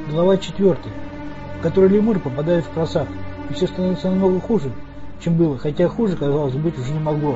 Глава 4, в которой лемур попадает в просак, и все становится намного хуже, чем было, хотя хуже, казалось, быть уже не могло.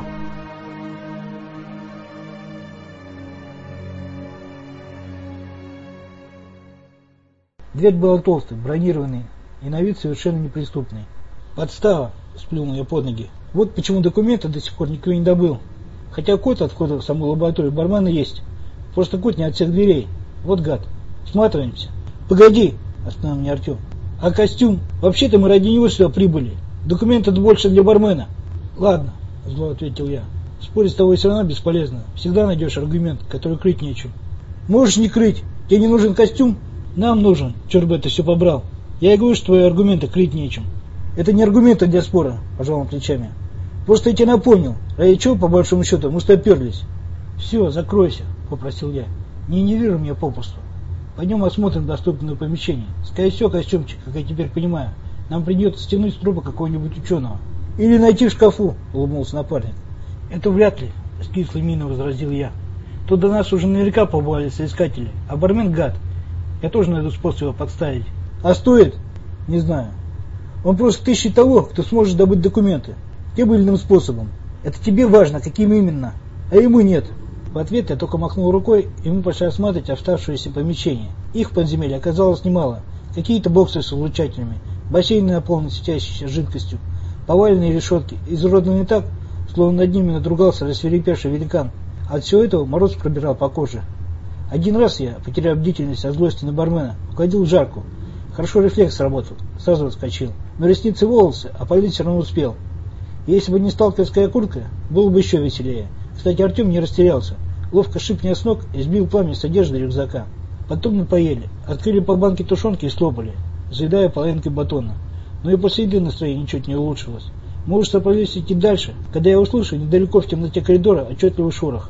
Дверь была толстой, бронированной и на вид совершенно неприступной. «Подстава!» – сплюнул я под ноги. «Вот почему документы до сих пор никто не добыл. Хотя код от входа в саму лабораторию бармена есть. Просто код не от всех дверей. Вот гад. Всматриваемся». «Погоди!» – остановил меня Артем. «А костюм? Вообще-то мы ради него сюда прибыли. Документы-то больше для бармена». «Ладно», – зло ответил я. «Спорить с тобой все равно бесполезно. Всегда найдешь аргумент, который крыть нечем». «Можешь не крыть. Тебе не нужен костюм?» «Нам нужен. Черт бы ты все побрал. Я и говорю, что твои аргументы крыть нечем». «Это не аргументы для спора», – пожал он плечами. «Просто я тебе напомнил, ради чего, по большому счету, мы стоперлись». «Все, закройся», – попросил я. «Не нервируй меня попусту. Пойдем осмотрим доступное помещение. Скорее всего, костюмчик, как я теперь понимаю, нам придется стянуть с трупа какого-нибудь ученого. Или найти в шкафу», – улыбнулся напарник. «Это вряд ли», – с кислой миной возразил я. «Тут до нас уже наверняка побывали соискатели, а бармен гад. Я тоже найду способ его подставить». «А стоит?» «Не знаю. Он просто ищет того, кто сможет добыть документы. Тем или иным способом. Это тебе важно, каким именно, а ему нет». В ответ я только махнул рукой, и мы пошли осматривать оставшиеся помещения. Их в подземелье оказалось немало. Какие-то боксы с излучателями, бассейны наполнены светящейся жидкостью, поваленные решетки, изуродованные так, словно над ними надругался рассвирепевший великан. От всего этого мороз пробирал по коже. Один раз я, потеряв бдительность от злости на бармена, угодил в жарку. Хорошо рефлекс сработал, сразу отскочил. Но ресницы и волосы опалить все равно успел. Если бы не сталкерская куртка, было бы еще веселее. Кстати, Артем не растерялся. Ловко шип меня с ног и сбил пламя с одежды рюкзака. Потом мы поели, открыли по банке тушенки и слопали, заедая половинкой батона. Но и после еды настроение ничуть не улучшилось. Мы уже собрались идти дальше, когда я услышал недалеко в темноте коридора отчетливый шорох.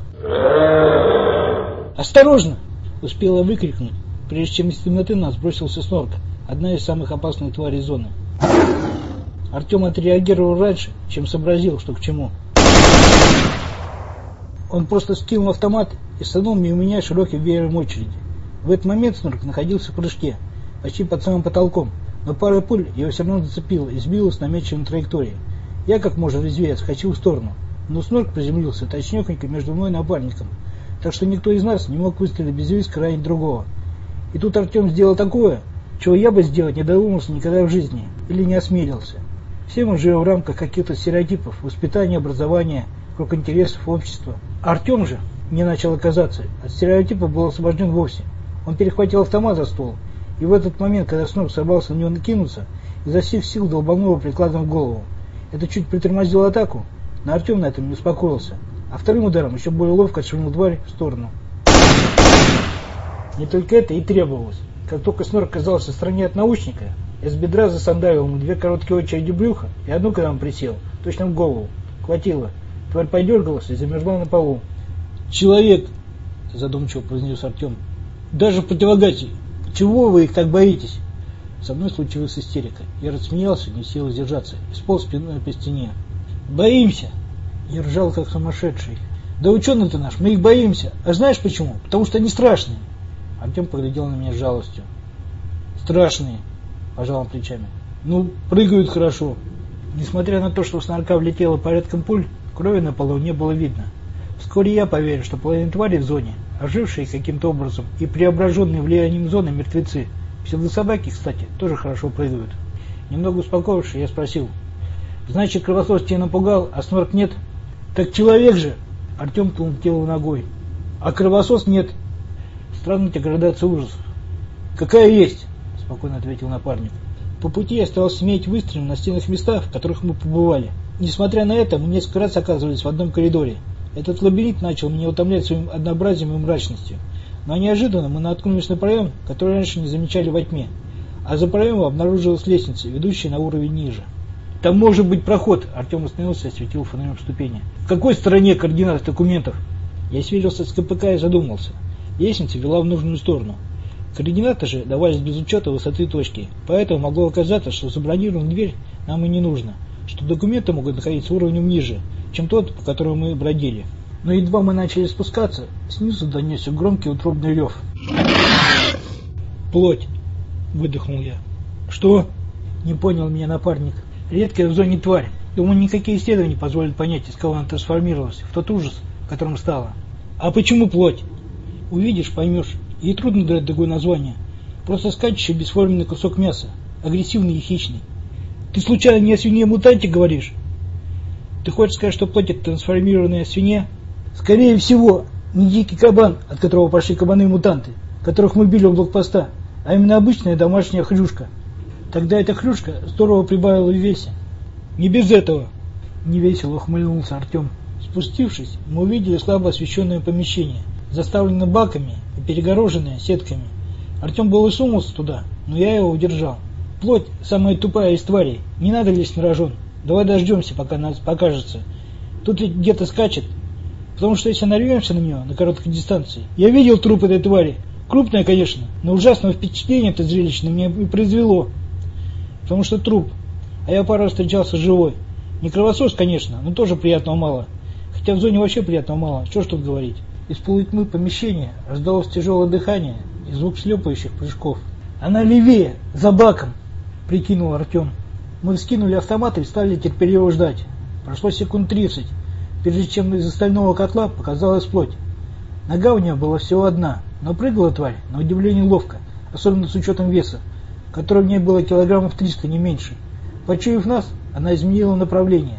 «Осторожно!» – успела выкрикнуть, прежде чем из темноты нас бросился снорк, одна из самых опасных тварей зоны. Артем отреагировал раньше, чем сообразил, что к чему. Он просто скинул автомат и саднул мимо меня широким веером очереди. В этот момент снорк находился в прыжке, почти под самым потолком, но пара пуль его все равно зацепила и сбила с намеченной траектории. Я как можно резвее отскочил в сторону, но снорк приземлился точнёхонько между мной и напарником, так что никто из нас не мог выстрелить без риска ранить другого. И тут Артем сделал такое, чего я бы сделать не додумался никогда в жизни или не осмелился. Все мы живем в рамках каких-то стереотипов, воспитания, образования, круг интересов, общества. Артем же, мне начало казаться, от стереотипа был освобожден вовсе. Он перехватил автомат за ствол, и в этот момент, когда снова собрался на него накинуться, изо всех сил долбанул его прикладом в голову. Это чуть притормозило атаку, но Артем на этом не успокоился, а вторым ударом еще более ловко отшвырнул тварь в сторону. Не только это и требовалось. Как только снорк оказался в стороне от научника, я с бедра засандалил ему две короткие очереди брюха и одну, когда он присел, точно в голову. Хватило. Тварь подергалась и замерзла на полу. «Человек!» – задумчиво произнес Артем. «Даже в противогазе! Чего вы их так боитесь?» Со мной случилась истерика. Я рассмеялся, не в силах сдержаться, и сполз спиной по стене. «Боимся!» Я ржал, как сумасшедший. «Да ученый ты наш, мы их боимся! А знаешь почему? Потому что они страшные!» Артем поглядел на меня с жалостью. «Страшные!» – пожал он плечами. «Ну, прыгают хорошо!» Несмотря на то, что с снарка влетело порядком пуль, крови на полу не было видно. Вскоре я поверил, что половина тварей в зоне, ожившие каким-то образом и преображенные влиянием зоны мертвецы. Псевдособаки, кстати, тоже хорошо прыгают. Немного успокоившись, я спросил: «Значит, кровосос тебя напугал, а снорк нет?» «Так человек же!» – Артем ткнул тело ногой. «А кровосос нет!» Странная градация ужасов. «Какая есть?» – спокойно ответил напарник. По пути я стал сметь выстрелы на стенах местах, в которых мы побывали. Несмотря на это, мы несколько раз оказывались в одном коридоре. Этот лабиринт начал меня утомлять своим однообразием и мрачностью. Но неожиданно мы наткнулись на проем, который раньше не замечали во тьме. А за проемом обнаружилась лестница, ведущая на уровень ниже. «Там может быть проход», – Артем остановился и осветил фонарем ступени. «В какой стороне координат документов?» Я сверился с КПК и задумался. Лестница вела в нужную сторону. Координаты же давались без учета высоты точки, поэтому могло оказаться, что забронированную дверь нам и не нужно, что документы могут находиться уровнем ниже, чем тот, по которому мы бродили. Но едва мы начали спускаться, снизу донесся громкий утробный рев. «Плоть!» выдохнул я. Что? Не понял меня напарник. Редкая в зоне тварь. Думаю, никакие исследования позволят понять, из кого она трансформировалась, в тот ужас, которым стала. А почему плоть? Увидишь, поймешь. Ей трудно дать другое название. Просто скачущий бесформенный кусок мяса. Агрессивный и хищный. Ты случайно не о свинье-мутанте говоришь? Ты хочешь сказать, что плоть это трансформированная свинья? Скорее всего, не дикий кабан, от которого пошли кабаны-мутанты, которых мы били у блокпоста, а именно обычная домашняя хрюшка. Тогда эта хрюшка здорово прибавила в весе. Не без этого, невесело ухмыльнулся Артем. Спустившись, мы увидели слабо освещенное помещение, заставленное баками и перегороженное сетками. Артем был и сунулся туда, но я его удержал. Плоть самая тупая из тварей, не надо лезть на рожон. Давай дождемся, пока нас покажется. Тут ведь где-то скачет. Потому что если нарвемся на нее на короткой дистанции... Я видел труп этой твари. Крупная, конечно, но ужасного впечатления это зрелище на меня и произвело. Потому что труп. А я пару раз встречался живой. Не кровосос, конечно, но тоже приятного мало. Хотя в зоне вообще приятного мало. Что ж тут говорить. Из полутьмы помещения раздалось тяжелое дыхание и звук шлепающих прыжков. Она левее, за баком, прикинул Артем. Мы вскинули автоматы и стали терпеливо ждать. Прошло секунд 30, прежде чем из остального котла показалась плоть. Нога у нее была всего одна, но прыгала тварь, на удивление ловко, особенно с учетом веса, который в ней было килограммов 300, не меньше. Почуяв нас, она изменила направление.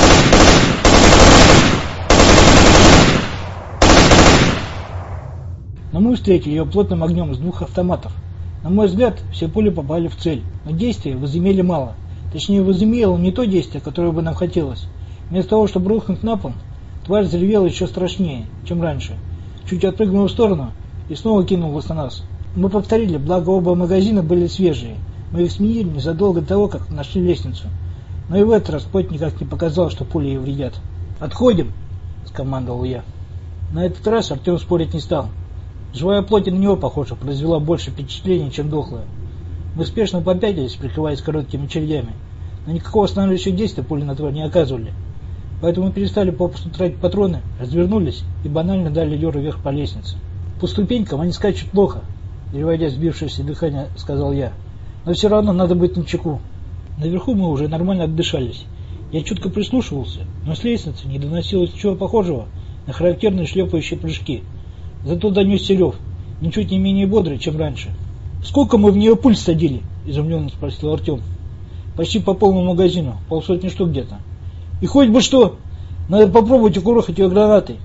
Но мы встретили ее плотным огнем из 2 автоматов. На мой взгляд, все пули попали в цель, но действия возымели мало. Точнее, возымело не то действие, которое бы нам хотелось. Вместо того, чтобы рухнуть на пол, тварь заревела еще страшнее, чем раньше. Чуть отпрыгнула в сторону и снова кинулась на нас. Мы повторили, благо оба магазина были свежие. Мы их сменили незадолго до того, как нашли лестницу. Но и в этот раз плоть никак не показал, что пули ей вредят. «Отходим!» – скомандовал я. На этот раз Артем спорить не стал. Живая плоть на него, похоже, произвела больше впечатлений, чем дохлая. Мы спешно попятились, прикрываясь короткими очередями, но никакого останавливающего действия пули на тварь не оказывали. Поэтому мы перестали попусту тратить патроны, развернулись и банально дали дёру вверх по лестнице. По ступенькам они скачут плохо, переводя сбившееся дыхание, сказал я. Но все равно надо быть начеку. Наверху мы уже нормально отдышались. Я чутко прислушивался, но с лестницы не доносилось ничего похожего на характерные шлепающие прыжки. Зато донесся рев, ничуть не менее бодрый, чем раньше. «Сколько мы в нее пуль садили?» – изумленно спросил Артем. «Почти по полному магазину, 50 штук где-то. И хоть бы что, надо попробовать укорохать ее гранатой.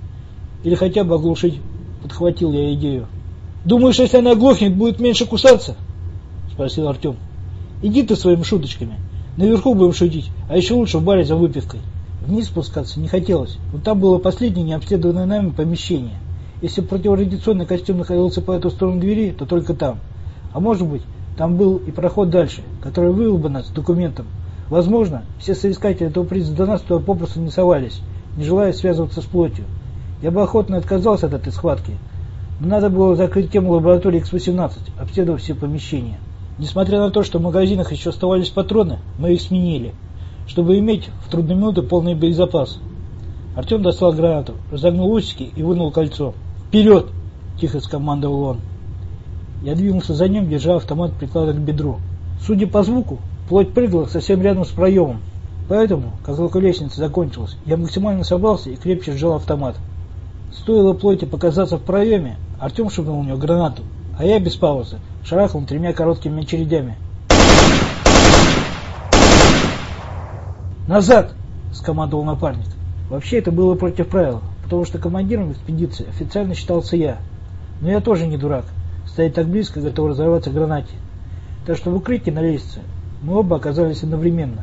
Или хотя бы оглушить», – подхватил я идею. «Думаешь, если она оглохнет, будет меньше кусаться?» – спросил Артем. «Иди ты своими шуточками. Наверху будем шутить, а еще лучше в баре за выпивкой». Вниз спускаться не хотелось, но там было последнее необследованное нами помещение. Если противорадиационный костюм находился по эту сторону двери, то только там. А может быть, там был и проход дальше, который вывел бы нас с документом. Возможно, все соискатели этого приза до нас туда попросту не совались, не желая связываться с плотью. Я бы охотно отказался от этой схватки, но надо было закрыть тему лаборатории X-18, обследовав все помещения. Несмотря на то, что в магазинах еще оставались патроны, мы их сменили, чтобы иметь в трудные минуты полный боезапас. Артем достал гранату, разогнул усики и вынул кольцо. «Вперед!» – тихо скомандовал он. Я двинулся за ним, держа автомат прикладом к бедру. Судя по звуку, плоть прыгала совсем рядом с проемом. Поэтому, как только лестница закончилась, я максимально собрался и крепче сжал автомат. Стоило плоти показаться в проеме, Артем швырнул в нее гранату, а я без паузы шарахнул 3 короткими очередями. «Назад!» – скомандовал напарник. Вообще это было против правил, потому что командиром экспедиции официально считался я. Но я тоже не дурак, стоять так близко, готов разорваться гранате. Так что в укрытии на лестнице мы оба оказались одновременно.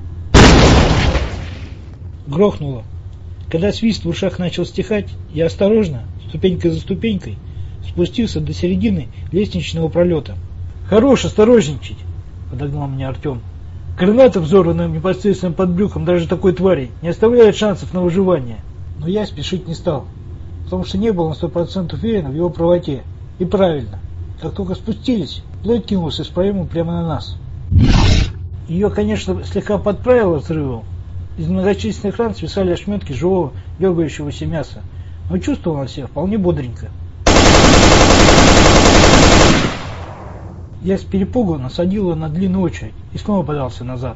Грохнуло. Когда свист в ушах начал стихать, я осторожно, ступенькой за ступенькой, спустился до середины лестничного пролета. «Хорош осторожничать!» – подогнал меня Артем. «Граната, взорванная непосредственно под брюхом даже такой твари, не оставляет шансов на выживание». Но я спешить не стал, потому что не был на 100% уверен в его правоте. И правильно. Как только спустились, плоть кинулась из проема прямо на нас. Ее, конечно, слегка подправило взрывом. Из многочисленных ран свисали ошметки живого, дергающегося мяса. Но чувствовал он себя вполне бодренько. Я с перепугу насадил его на длинную очередь и снова подался назад.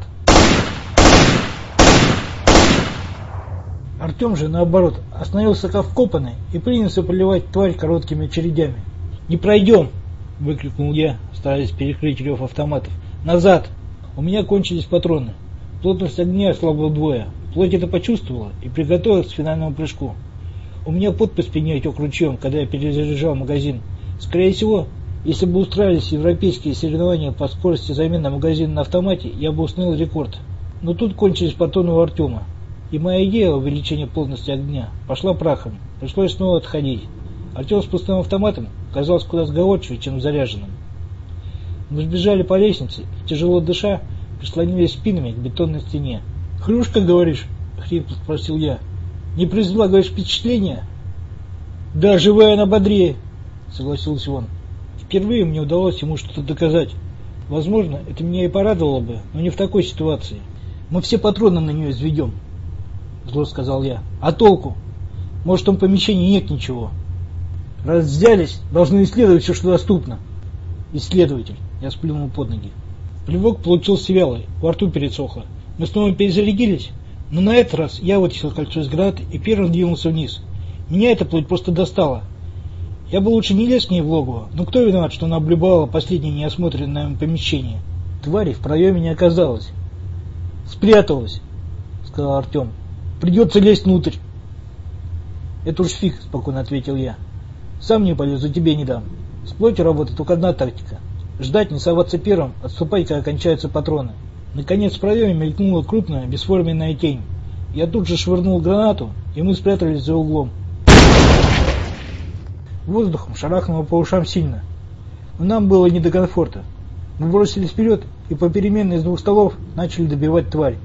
Артем же, наоборот, остановился как вкопанный и принялся поливать тварь короткими очередями. «Не пройдем!» – выкрикнул я, стараясь перекрыть рев автоматов. «Назад! У меня кончились патроны. Плотность огня ослабла вдвое. Плоть это почувствовала и приготовилась к финальному прыжку. У меня пот по спине отек ручьем, когда я перезаряжал магазин. Скорее всего, если бы устраивались европейские соревнования по скорости замены магазина на автомате, я бы установил рекорд. Но тут кончились патроны у Артема. И моя идея увеличения плотности огня пошла прахом. Пришлось снова отходить. Артем с пустым автоматом казался куда сговорчивее, чем заряженным. Мы сбежали по лестнице и, тяжело дыша, прислонились спинами к бетонной стене. «Хрюшка, говоришь?» — хрипло спросил я. «Не произвела, говоришь, впечатления?» «Да, живая она бодрее», — согласился он. Впервые мне удалось ему что-то доказать. Возможно, это меня и порадовало бы, но не в такой ситуации. «Мы все патроны на нее изведем», — зло сказал я. «А толку? Может, в том помещении нет ничего. Раз взялись, должны исследовать все, что доступно». «Исследователь», — я сплюнул под ноги. Плевок получился вялый, во рту пересохло. Мы снова перезарядились, но на этот раз я вытащил кольцо из гранаты и первым двинулся вниз. Меня эта плоть просто достала. Я бы лучше не лез к ней в логово, но кто виноват, что она облюбовала последнее неосмотренное помещение? Твари в проеме не оказалось. «Спряталась», — сказал Артем. «Придется лезть внутрь». «Это уж фиг», — спокойно ответил я. «Сам не полезу, тебе не дам. С плотью работает только одна тактика. Ждать, не соваться первым, отступать, когда кончаются патроны». Наконец в проеме мелькнула крупная, бесформенная тень. Я тут же швырнул гранату, и мы спрятались за углом. Воздухом шарахнуло по ушам сильно, но нам было не до комфорта. Мы бросились вперед и попеременно из двух стволов начали добивать тварь.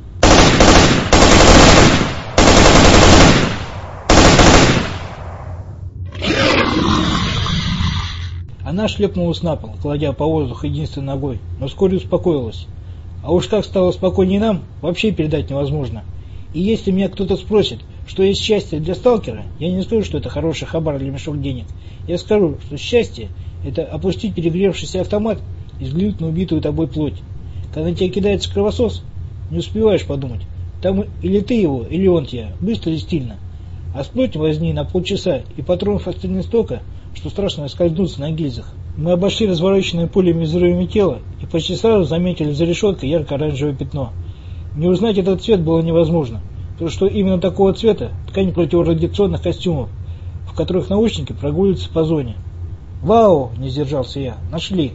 Она шлепнулась на пол, кладя по воздуху единственной ногой, но вскоре успокоилась. А уж как стало спокойнее нам, вообще передать невозможно. И если меня кто-то спросит, что есть счастье для сталкера, я не скажу, что это хороший хабар или мешок денег. Я скажу, что счастье – это опустить перегревшийся автомат и взглянуть на убитую тобой плоть. Когда тебе кидается кровосос, не успеваешь подумать, там или ты его, или он тебя, быстро и стильно. А с плотью возни на полчаса, и патронов остальных столько, что страшно скользнуться на гильзах. Мы обошли развороченное пулями и взрывами тело и почти сразу заметили за решеткой ярко-оранжевое пятно. Не узнать этот цвет было невозможно, потому что именно такого цвета ткань противорадиационных костюмов, в которых научники прогуливаются по зоне. «Вау!» – не сдержался я. «Нашли!»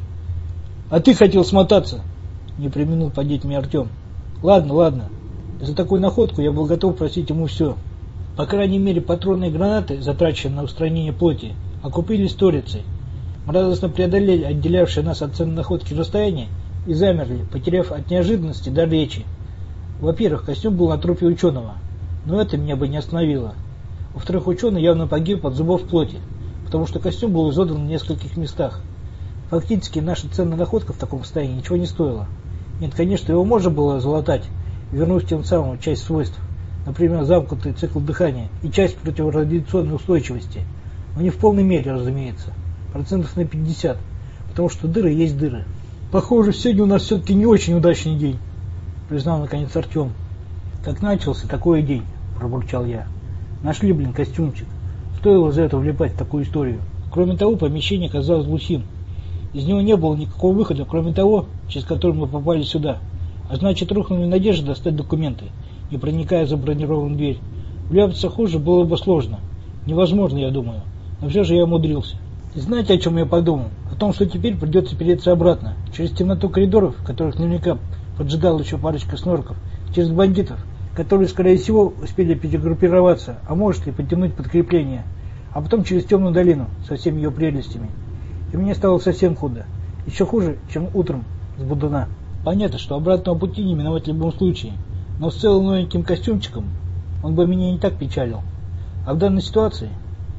«А ты хотел смотаться!» – не преминул поддеть меня Артем. «Ладно. За такую находку я был готов просить ему все. По крайней мере, патронные гранаты, затраченные на устранение плоти, окупились сторицей. Мы радостно преодолели отделявшее нас от ценной находки расстояние и замерли, потеряв от неожиданности дар речи. Во-первых, костюм был на трупе ученого, но это меня бы не остановило. Во-вторых, ученый явно погиб от зубов плоти, потому что костюм был изодран в нескольких местах. Фактически, наша ценная находка в таком состоянии ничего не стоила. Нет, конечно, его можно было залатать, вернув тем самым часть свойств, например, замкнутый цикл дыхания и часть противорадиационной устойчивости, но не в полной мере, разумеется, процентов на 50, потому что дыры есть дыры. «Похоже, сегодня у нас все-таки не очень удачный день», — признал наконец Артем. «Как начался, такой день», — пробурчал я. «Нашли, костюмчик. Стоило за это влипать в такую историю. Кроме того, помещение оказалось глухим. Из него не было никакого выхода, кроме того, через который мы попали сюда. А значит, рухнули надежды достать документы, не проникая за бронированную дверь. Вляпаться хуже было бы сложно. Невозможно, я думаю. Но все же я умудрился. И знаете, о чем я подумал? О том, что теперь придется переться обратно, через темноту коридоров, в которых наверняка поджидала еще парочка снорков, через бандитов, которые, скорее всего, успели перегруппироваться, а может и подтянуть подкрепление, а потом через темную долину со всеми ее прелестями. И мне стало совсем худо. Еще хуже, чем утром с Будуна. Понятно, что обратного пути не миновать в любом случае, но с целым новеньким костюмчиком он бы меня не так печалил. А в данной ситуации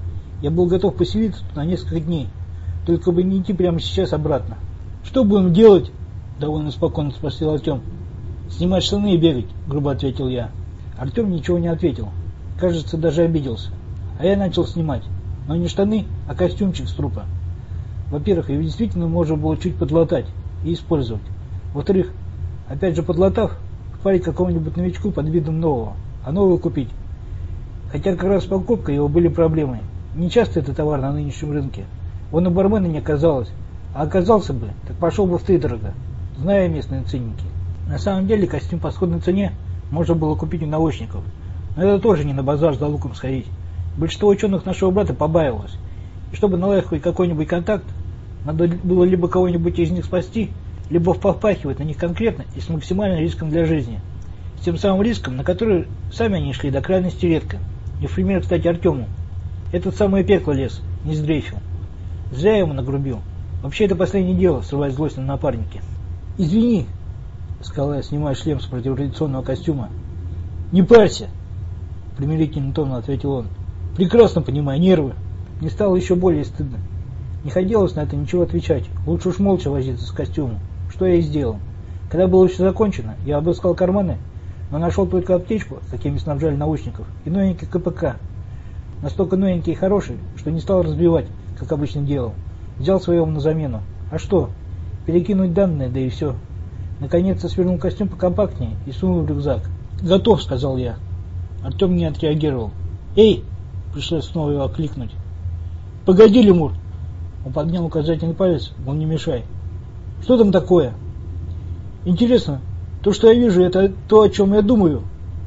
я был готов поселиться тут на несколько дней, только бы не идти прямо сейчас обратно. «Что будем делать?» – довольно спокойно спросил Артем. «Снимать штаны и бегать», – грубо ответил я. Артем ничего не ответил. Кажется, даже обиделся. А я начал снимать. Но не штаны, а костюмчик с трупа. Во-первых, ее действительно можно было чуть подлатать и использовать. Во-вторых, опять же подлатав, впарить какому-нибудь новичку под видом нового, а нового купить. Хотя как раз с покупкой его были проблемы. Не часто это товар на нынешнем рынке. Он у бармена не оказалось. А оказался бы, так пошел бы втридорога, зная местные ценники. На самом деле костюм по сходной цене можно было купить у научников. Но это тоже не на базар за луком сходить. Большинство ученых нашего брата побаивалось. И чтобы наладить хоть какой-нибудь контакт, надо было либо кого-нибудь из них спасти, либо попахивать на них конкретно и с максимальным риском для жизни. С тем самым риском, на который сами они шли до крайности редко. И в пример, кстати, Артему. Этот самое пекло лез, не сдрейфил. Зря я ему нагрубил. Вообще это последнее дело, срывать злость на напарнике. «Извини», — сказала я, снимая шлем с противорадиационного костюма. «Не парься», — примирительным тоном ответил он. «Прекрасно понимаю, нервы». Мне стало еще более стыдно. Не хотелось на это ничего отвечать. Лучше уж молча возиться с костюмом. Что я и сделал. Когда было все закончено, я обыскал карманы, но нашел только аптечку, какими снабжали научников, и новенький КПК. Настолько новенький и хороший, что не стал разбивать, как обычно делал. Взял своего на замену. А что? Перекинуть данные, да и все. Наконец-то свернул костюм покомпактнее и сунул в рюкзак. «Готов», — сказал я. Артем не отреагировал. «Эй!» — пришлось снова его окликнуть. «Погоди, лемур!» Он поднял указательный палец, мол, не мешай. «Что там такое?» «Интересно, то, что я вижу, это то, о чем я думаю».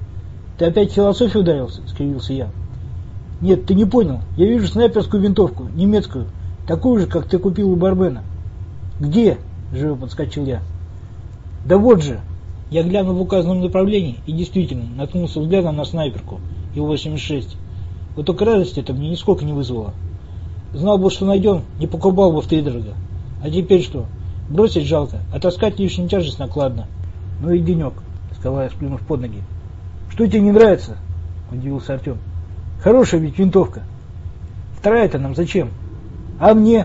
«Ты опять в философию ударился?» — скривился я. «Нет, ты не понял. Я вижу снайперскую винтовку, немецкую, такую же, как ты купил у бармена». «Где?» — живо подскочил я. «Да вот же!» Я глянул в указанном направлении и действительно наткнулся взглядом на снайперку Ил-86. Вот только радости это мне нисколько не вызвало. Знал бы, что найдем, не покупал бы втридорога. А теперь что? Бросить жалко, а таскать лишнюю тяжесть накладно. «Ну и денек», — сказала я, сплюнув под ноги. «Что тебе не нравится?» — удивился Артем. «Хорошая ведь винтовка. Вторая-то нам зачем? А мне?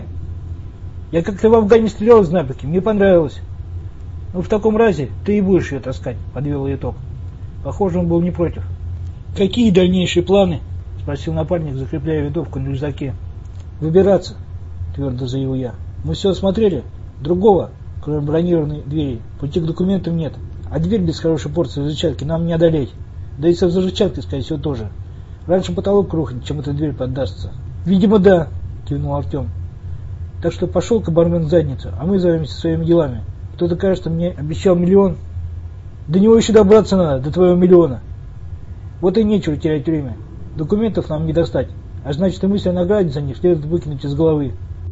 Я как-то в Афгане стрелял из снайперки, мне понравилось». «Ну, в таком разе ты и будешь ее таскать», — подвел итог. Похоже, он был не против. «Какие дальнейшие планы?» — спросил напарник, закрепляя винтовку на рюкзаке. «Выбираться», — твердо заявил я. «Мы все осмотрели. Другого, кроме бронированной двери, пути к документам нет. А дверь без хорошей порции взрывчатки нам не одолеть. Да и со взрывчаткой, скорее всего, тоже. Раньше потолок рухнет, чем эта дверь поддастся». «Видимо, да», — кивнул Артем. «Так что пошел-ка бармен в задницу, а мы займемся своими делами. Кто-то, кажется, мне обещал 1 миллион. До него еще добраться надо, до твоего 1 миллиона. Вот и нечего терять время. Документов нам не достать, а значит и мысль о награде за них следует выкинуть из головы».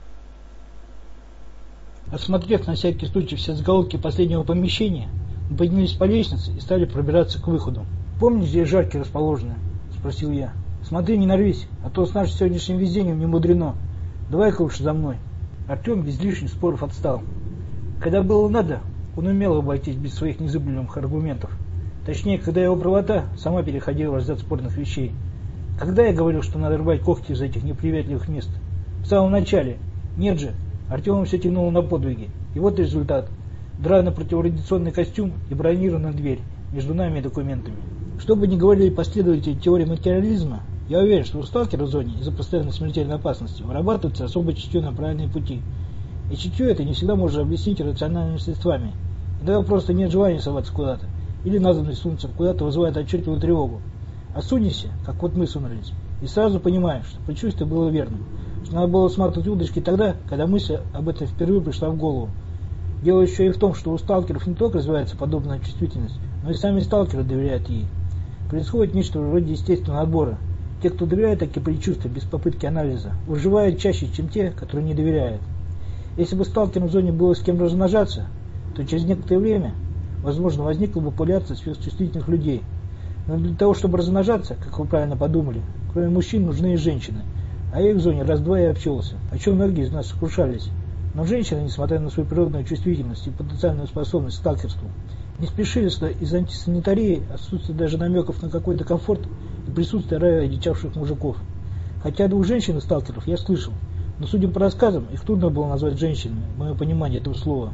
Осмотрев на всякий случай все закоулки последнего помещения, мы поднялись по лестнице и стали пробираться к выходу. «Помнишь, где жарки расположены?» – спросил я. «Смотри, не нарвись, а то с нашим сегодняшним везением не мудрено. Давай-ка лучше за мной». Артем без лишних споров отстал. Когда было надо, он умел обойтись без своих незыблемых аргументов. Точнее, когда его правота сама переходила в разряд спорных вещей. Когда я говорил, что надо рвать когти из этих неприветливых мест? В самом начале. Нет же, Артема все тянуло на подвиги. И вот результат. Дра на противорадиационный костюм и бронированная дверь между нами и документами. Что бы ни говорили последователи теории материализма, я уверен, что у сталкера в зоне из-за постоянной смертельной опасности вырабатывается особое чутье на правильные пути. И чутье это не всегда можно объяснить рациональными средствами. Иногда просто нет желания соваться куда-то, или надобность сунуться куда-то вызывает отчетливую тревогу. А сунешься, как вот мы сунулись, и сразу понимаешь, что предчувствие было верным, что надо было сматывать удочки тогда, когда мысль об этом впервые пришла в голову. Дело еще и в том, что у сталкеров не только развивается подобная чувствительность, но и сами сталкеры доверяют ей. Происходит нечто вроде естественного отбора. Те, кто доверяет такие предчувствия без попытки анализа, выживают чаще, чем те, которые не доверяют. Если бы сталкерам в зоне было с кем размножаться, то через некоторое время, возможно, возникла бы популяция сверхчувствительных людей. Но для того, чтобы размножаться, как вы правильно подумали, кроме мужчин нужны и женщины. А я их в зоне раз-два и обчелся, о чем многие из нас сокрушались. Но женщины, несмотря на свою природную чувствительность и потенциальную способность к сталкерству, не спешили, что из антисанитарии отсутствует даже намеков на какой-то комфорт и присутствие рая одичавших мужиков. Хотя 2 женщин-сталкеров я слышал, но, судя по рассказам, их трудно было назвать женщинами, в моем понимании этого слова.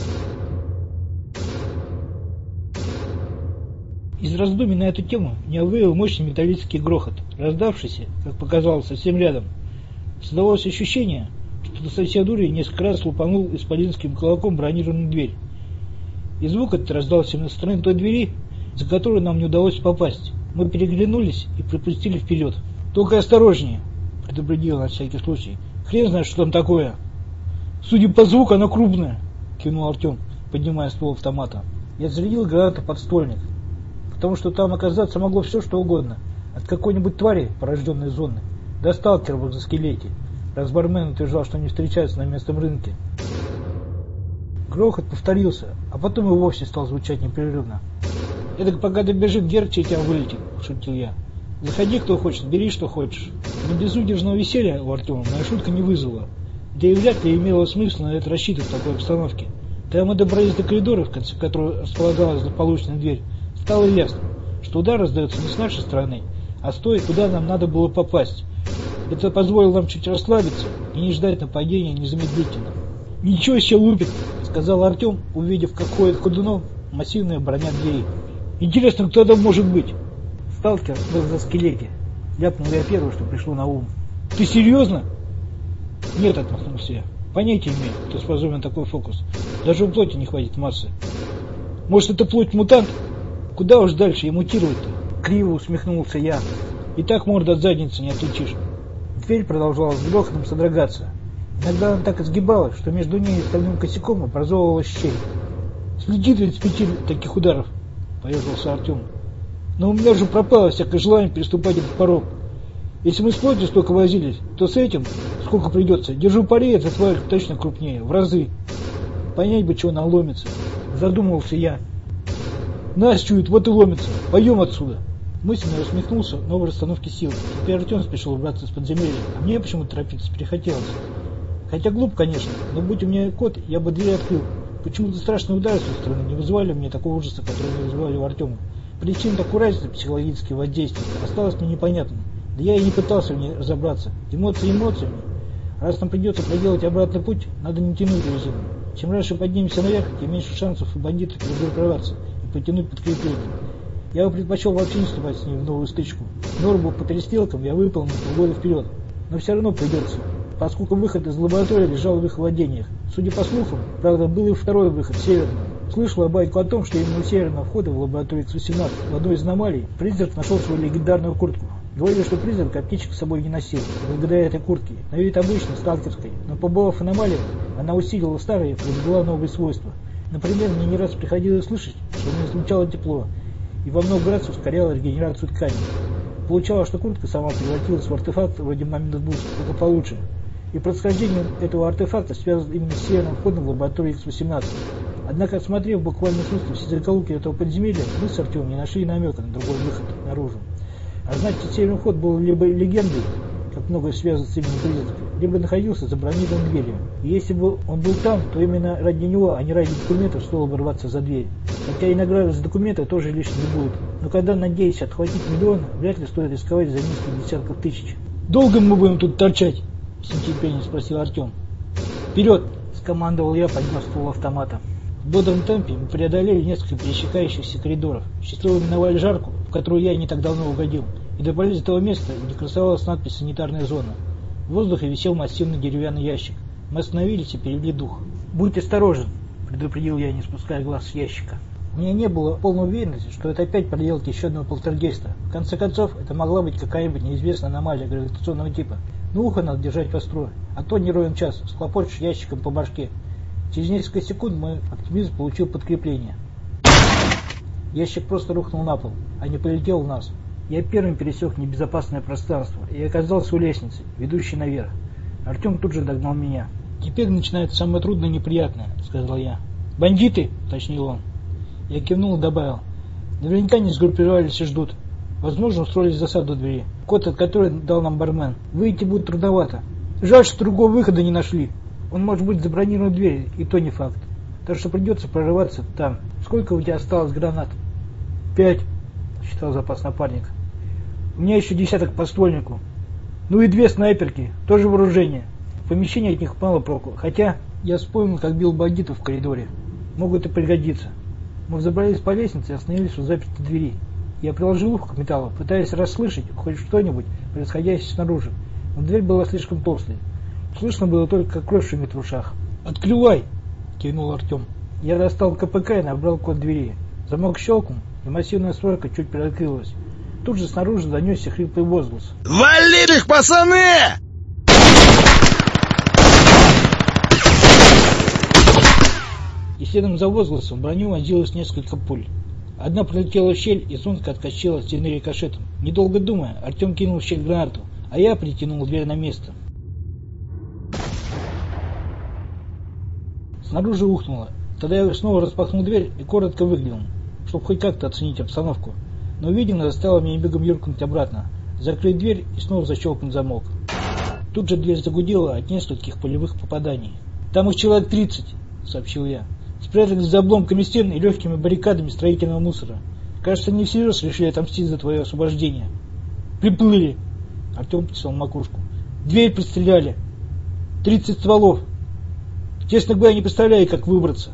Из раздумий на эту тему меня вывел мощный металлический грохот, раздавшийся, как показалось, совсем рядом. Создавалось ощущение, что что со всей дури несколько раз лупанул исполинским кулаком бронированную дверь. И звук этот раздался именно со стороны той двери, за которую нам не удалось попасть. Мы переглянулись и припустили вперед. «Только осторожнее», — предупредил на всякий случай. «Хрен знает, что там такое». «Судя по звуку, она крупная», — кивнул Артем, поднимая ствол автомата. Я зарядил гранату подствольник, потому что там оказаться могло все, что угодно. От какой-нибудь твари, порожденной зоны, до сталкера в экзоскелете, раз бармен утверждал, что не встречается на местном рынке. Грохот повторился, а потом и вовсе стал звучать непрерывно. «Это пока добежит, Герчи тебя вылетит», — шутил я. «Заходи, кто хочет, бери, что хочешь». Но безудержного веселья у Артема моя шутка не вызвала. Да и вряд ли имело смысл на это рассчитывать в такой обстановке. Когда мы добрались до коридора, в конце которого располагалась злополучная дверь, стало ясно, что удар раздается не с нашей стороны, а с той, куда нам надо было попасть. Это позволило нам чуть расслабиться и не ждать нападения незамедлительно. «Ничего себе лупит», — сказал Артем, увидев, как ходит ходуном массивная броня двери. «Интересно, кто там может быть?» «Сталкер в экзоскелете», — ляпнул я первое, что пришло на ум. «Ты серьезно?» «Нет», — отмахнулся я. «Понятия имею, кто способен на такой фокус. Даже у плоти не хватит массы». «Может, это плоть-мутант? Куда уж дальше и мутировать-то?» Криво усмехнулся я. «И так морда от задницы не отличишь». Дверь продолжала с грохотом содрогаться. Иногда она так изгибалась, что между ней и стальным косяком образовывалась щель. «Следит ведь с 5 таких ударов», — поежился Артем. «Но у меня же пропало всякое желание переступать этот порог. Если мы с плотью столько возились, то с этим, сколько придется, держу пари, эта тварь точно крупнее, в разы. Понять бы, чего она ломится», — задумывался я. «Нас чует, вот и ломится. Пойдем отсюда». Мысленно усмехнулся новой расстановки сил. Теперь Артем спешил убраться из подземелья, а мне почему-то торопиться перехотелось. Хотя глуп, конечно, но будь у меня код, я бы дверь открыл. Почему-то страшные удары с той стороны не вызывали мне такого ужаса, который не вызывали у Артема. Причина такой разницы психологического воздействия осталась мне непонятной. Да я и не пытался в ней разобраться. Эмоции эмоциями. Раз нам придется проделать обратный путь, надо не тянуть резину. Чем раньше поднимемся наверх, тем меньше шансов у бандитов перегруппироваться и потянуть подкрепление. Я бы предпочел вообще не вступать с ней в новую стычку. Норму по перестрелкам я выполнил полгода вперед. Но все равно придется, поскольку выход из лаборатории лежал в их владениях. Судя по слухам, правда, был и второй выход, северный. Слышала байку о том, что именно у северного входа в лабораторию X-18 в одной из аномалий призрак нашел свою легендарную куртку. Говорили, что призрак аптечек с собой не носил, благодаря этой куртке, на вид обычной, сталкерской, но побывав в аномалии, она усилила старые и приобрела новые свойства. Например, мне не раз приходилось слышать, что она излучала тепло и во много раз ускоряла регенерацию ткани. Получалось, что куртка сама превратилась в артефакт вроде Момент Буст, только получше. И происхождение этого артефакта связано именно с северным входом в лабораторию X-18. Однако, осмотрев в буквальном смысле все закоулки этого подземелья, мы с Артемом не нашли намека на другой выход наружу. А значит, северный вход был либо легендой, как многое связано с именем призрака, либо находился за бронированной дверью. И если бы он был там, то именно ради него, а не ради документов, стоило бы рваться за дверь. Хотя и награда за документы тоже лишней не будет. Но когда надеюсь отхватить миллион, вряд ли стоит рисковать за несколько десятков тысяч. «Долго мы будем тут торчать?» — с нетерпением спросил Артем. «Вперед!» — скомандовал я, подняв ствол автомата. В бодром темпе мы преодолели несколько пересекающихся коридоров, счастливо миновали жарку, в которую я не так давно угодил, и добрались до того места, где красовалась надпись «Санитарная зона». В воздухе висел массивный деревянный ящик. Мы остановились и перевели дух. «Будь осторожен», — предупредил я, не спуская глаз с ящика. У меня не было полной уверенности, что это опять проделки еще одного полтергейста. В конце концов, это могла быть какая-нибудь неизвестная аномалия гравитационного типа. Но ухо надо держать востро, а то не ровен час, схлопочешь ящиком по башке. Через несколько секунд мой оптимизм получил подкрепление. Ящик просто рухнул на пол, а не полетел в нас. Я первым пересек небезопасное пространство и оказался у лестницы, ведущей наверх. Артем тут же догнал меня. «Теперь начинается самое трудное и неприятное», — сказал я. «Бандиты!» — уточнил он. Я кивнул и добавил. «Наверняка не сгруппировались и ждут. Возможно, устроили засаду у двери. Код, от которой дал нам бармен. Выйти будет трудновато. Жаль, что другого выхода не нашли. Он может быть забронирован дверь, и то не факт. Так что придется прорываться там. Сколько у тебя осталось гранат?» 5, считал запас напарник. «У меня еще десяток по ствольнику. Ну и 2 снайперки, тоже вооружение. В помещении от них мало проку. Хотя я вспомнил, как бил бандитов в коридоре. Могут и пригодиться». Мы взобрались по лестнице и остановились у запертой двери. Я приложил ухо к металлу, пытаясь расслышать хоть что-нибудь, происходящее снаружи. Но дверь была слишком толстой. Слышно было только, как кровь шумит в ушах. «Открывай!» – кивнул Артем. Я достал КПК и набрал код двери. Замок щелкнул, и массивная створка чуть приоткрылась. Тут же снаружи донесся хриплый возглас. «Валить их, пацаны!» И следом за возгласом в броню вонзилось несколько пуль. Одна пролетела в щель и звонко отскочила от стены рикошетом. Недолго думая, Артем кинул в щель гранату, а я притянул дверь на место. Снаружи ухнуло. Тогда я снова распахнул дверь и коротко выглянул, чтобы хоть как-то оценить обстановку. Но увиденное заставило меня бегом юркнуть обратно, закрыть дверь и снова защелкнуть замок. Тут же дверь загудела от нескольких пулевых попаданий. «Там их человек 30», — сообщил я. «Спрятались за обломками стен и легкими баррикадами строительного мусора. Кажется, они всерьез решили отомстить за твое освобождение». «Приплыли», — Артем почесал макушку. «Дверь пристреляли. 30 стволов. Честно говоря, не представляю, как выбраться».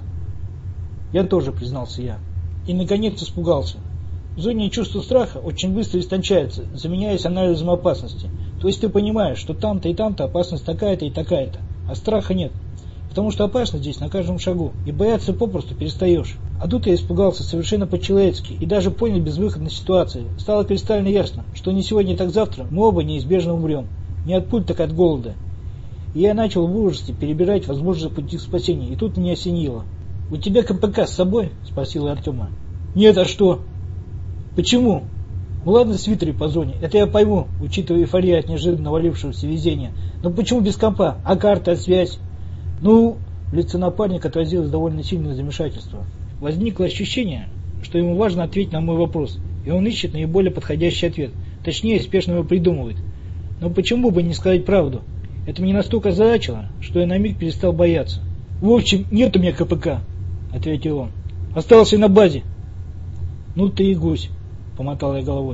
«Я тоже», — признался я. И, наконец, испугался. В зоне чувство страха очень быстро истончается, заменяясь анализом опасности. То есть ты понимаешь, что там-то и там-то опасность такая-то и такая-то, а страха нет. Потому что опасно здесь на каждом шагу, и бояться попросту перестаешь. А тут я испугался совершенно по-человечески и даже понял безвыходность ситуации. Стало кристально ясно, что не сегодня, так завтра мы оба неизбежно умрем. Не от пуль, так от голода. И я начал в ужасе перебирать возможные пути к спасению, и тут меня осенило. «У тебя КПК с собой?» – спросил я Артема. «Нет, а что?» «Почему?» «Ну ладно, свитеры по зоне, это я пойму, учитывая эйфорию от неожиданно валившегося везения. Но почему без компа? А карта, а связь?» «Ну...» – в лице напарника отразилось довольно сильное замешательство. Возникло ощущение, что ему важно ответить на мой вопрос, и он ищет наиболее подходящий ответ. Точнее, спешно его придумывает. Но почему бы не сказать правду? Это меня настолько озадачило, что я на миг перестал бояться. «В общем, нет у меня КПК», — ответил он. «Остался на базе». «Ну ты и гусь», — помотал я головой.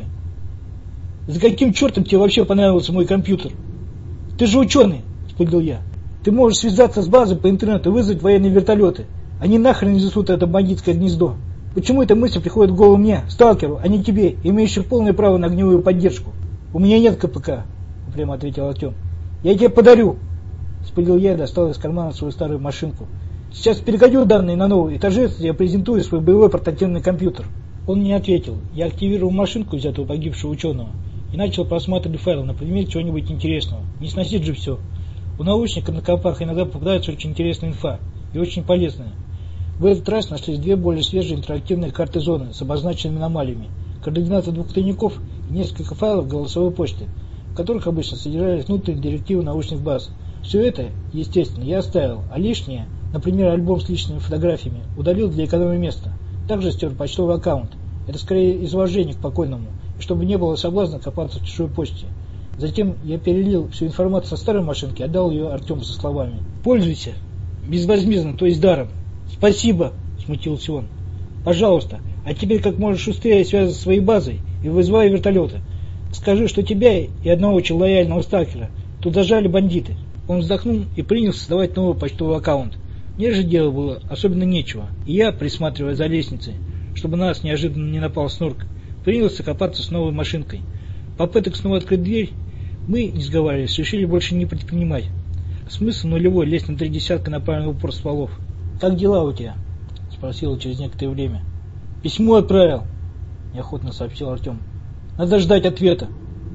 «За каким чертом тебе вообще понравился мой компьютер?» «Ты же ученый», — вспылил я. «Ты можешь связаться с базой по интернету и вызвать военные вертолеты. Они нахрен не несут это бандитское гнездо. Почему эта мысль приходит в голову мне, сталкеру, а не тебе, имеющему полное право на огневую поддержку?» «У меня нет КПК», — прямо ответил Артем. «Я тебе подарю», — вспылил я и достал из кармана свою старую машинку. «Сейчас перекодю данные на новую, и торжественно я презентую свой боевой портативный компьютер». Он не ответил. Я активировал машинку, взятую погибшего ученого, и начал просматривать файлы на предмет чего-нибудь интересного. Не сносить же все. У научников на компах иногда попадается очень интересная инфа, и очень полезная. В этот раз нашлись две более свежие интерактивные карты зоны с обозначенными аномалиями, координаты двух тайников и несколько файлов голосовой почты, в которых обычно содержались внутренние директивы научных баз. Все это, естественно, я оставил, а лишнее, например, альбом с личными фотографиями, удалил для экономии места. Также стер почтовый аккаунт. Это скорее из уважения к покойному, и чтобы не было соблазна копаться в чужой почте. Затем я перелил всю информацию со старой машинки и отдал ее Артему со словами: «Пользуйся. Безвозмездно, то есть даром». «Спасибо», — смутился он. «Пожалуйста, а теперь как можно шустрее связываться со своей базой и вызывай вертолеты. Скажи, что тебя и одного очень лояльного сталкера тут зажали бандиты». Он вздохнул и принялся создавать новый почтовый аккаунт. Мне же дело было особенно нечего, и я, присматривая за лестницей, чтобы на нас неожиданно не напал снорк, принялся копаться с новой машинкой. Попыток снова открыть дверь мы, не сговариваясь, решили больше не предпринимать. Смысл нулевой, лезть на 3 десятка направленный в упор стволов. «Как дела у тебя?» — спросил через некоторое время. «Письмо отправил», — неохотно сообщил Артем. «Надо ждать ответа».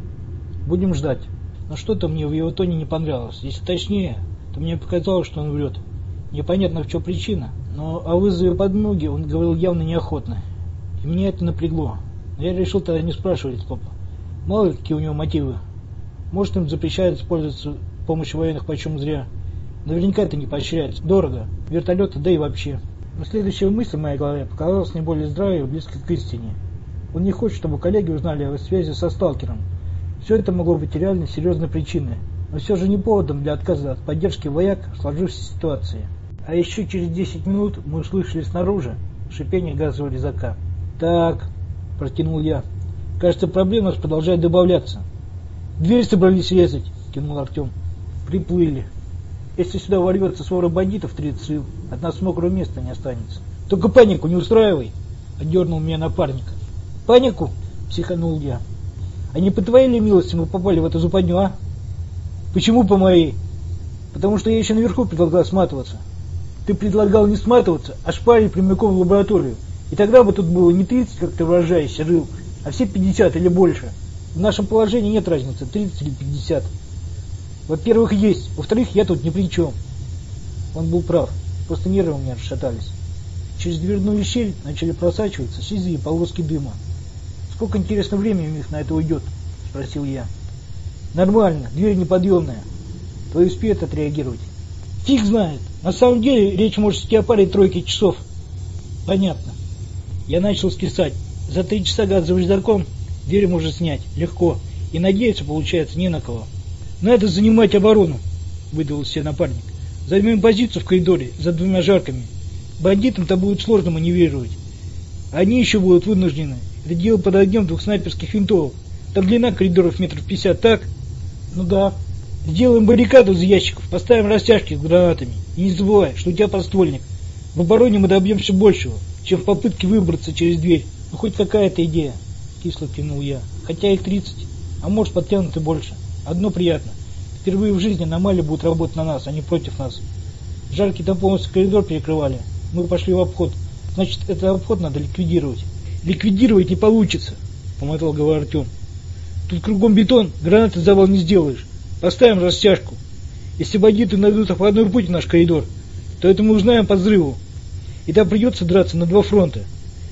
«Будем ждать». Но что-то мне в его тоне не понравилось. Если точнее, то мне показалось, что он врет. Непонятно, в чем причина, но о вызове подмоги он говорил явно неохотно. И меня это напрягло. Но я решил тогда не спрашивать папа. Мало ли, какие у него мотивы. Может, им запрещают использоваться помощью военных почем зря. Наверняка это не поощряется. Дорого. Вертолеты, да и вообще. Но следующая мысль в моей голове показалась наиболее здравой и близкой к истине. Он не хочет, чтобы коллеги узнали о связи со сталкером. Все это могло быть реально серьезной причиной, но все же не поводом для отказа от поддержки вояк в сложившейся ситуации. А еще через 10 минут мы услышали снаружи шипение газового резака. «Так», – протянул я, – «кажется, проблема продолжает добавляться». «Дверь собрались резать», – кинул Артем. «Приплыли. Если сюда ворвется свора бандитов 30 сил, от нас мокрого места не останется». «Только панику не устраивай», – отдернул меня напарник. «Панику?» – психанул я. «А не по твоей ли милости мы попали в эту западню, а?» «Почему по моей?» Потому что я еще наверху предлагал сматываться. Ты предлагал не сматываться, а шпарить прямиком в лабораторию. И тогда бы тут было не 30, как ты выражаешься, Рыл, а все 50 или больше. В нашем положении нет разницы, 30 или 50. Во-первых, есть. Во-вторых, я тут ни при чем. Он был прав. Просто нервы у меня расшатались. Через дверную щель начали просачиваться сизые полоски дыма. «Сколько, интересно, времени у них на это уйдет?» – спросил я. «Нормально, дверь неподъемная. Твои успеют отреагировать?» «Фиг знает. На самом деле речь может идти о паре тройки часов». «Понятно». Я начал скисать. За 3 часа газовым ветерком дверь можно снять. Легко. И надеяться, получается, не на кого. «Надо занимать оборону», – выдал себе напарник. «Займем позицию в коридоре за 2 жарками. Бандитам-то будет сложно маневрировать. Они еще будут вынуждены. Это дело под огнем 2 снайперских винтовок. Там длина коридоров метров 50, так?» «Ну да». «Сделаем баррикаду из ящиков, поставим растяжки с гранатами. И не забывай, что у тебя подствольник. В обороне мы добьемся большего, чем в попытке выбраться через дверь. Ну хоть какая-то идея», – кисло кивнул я. «Хотя их 30, а может подтянут и больше. Одно приятно. Впервые в жизни аномалии будут работать на нас, а не против нас. Жаркий там полностью коридор перекрывали. Мы пошли в обход. Значит, этот обход надо ликвидировать». «Ликвидировать не получится», – помотал головой Артем. «Тут кругом бетон, гранаты завал не сделаешь. Поставим растяжку. Если бандиты найдут обходной путь в наш коридор, то это мы узнаем по взрыву. И там придется драться на 2 фронта.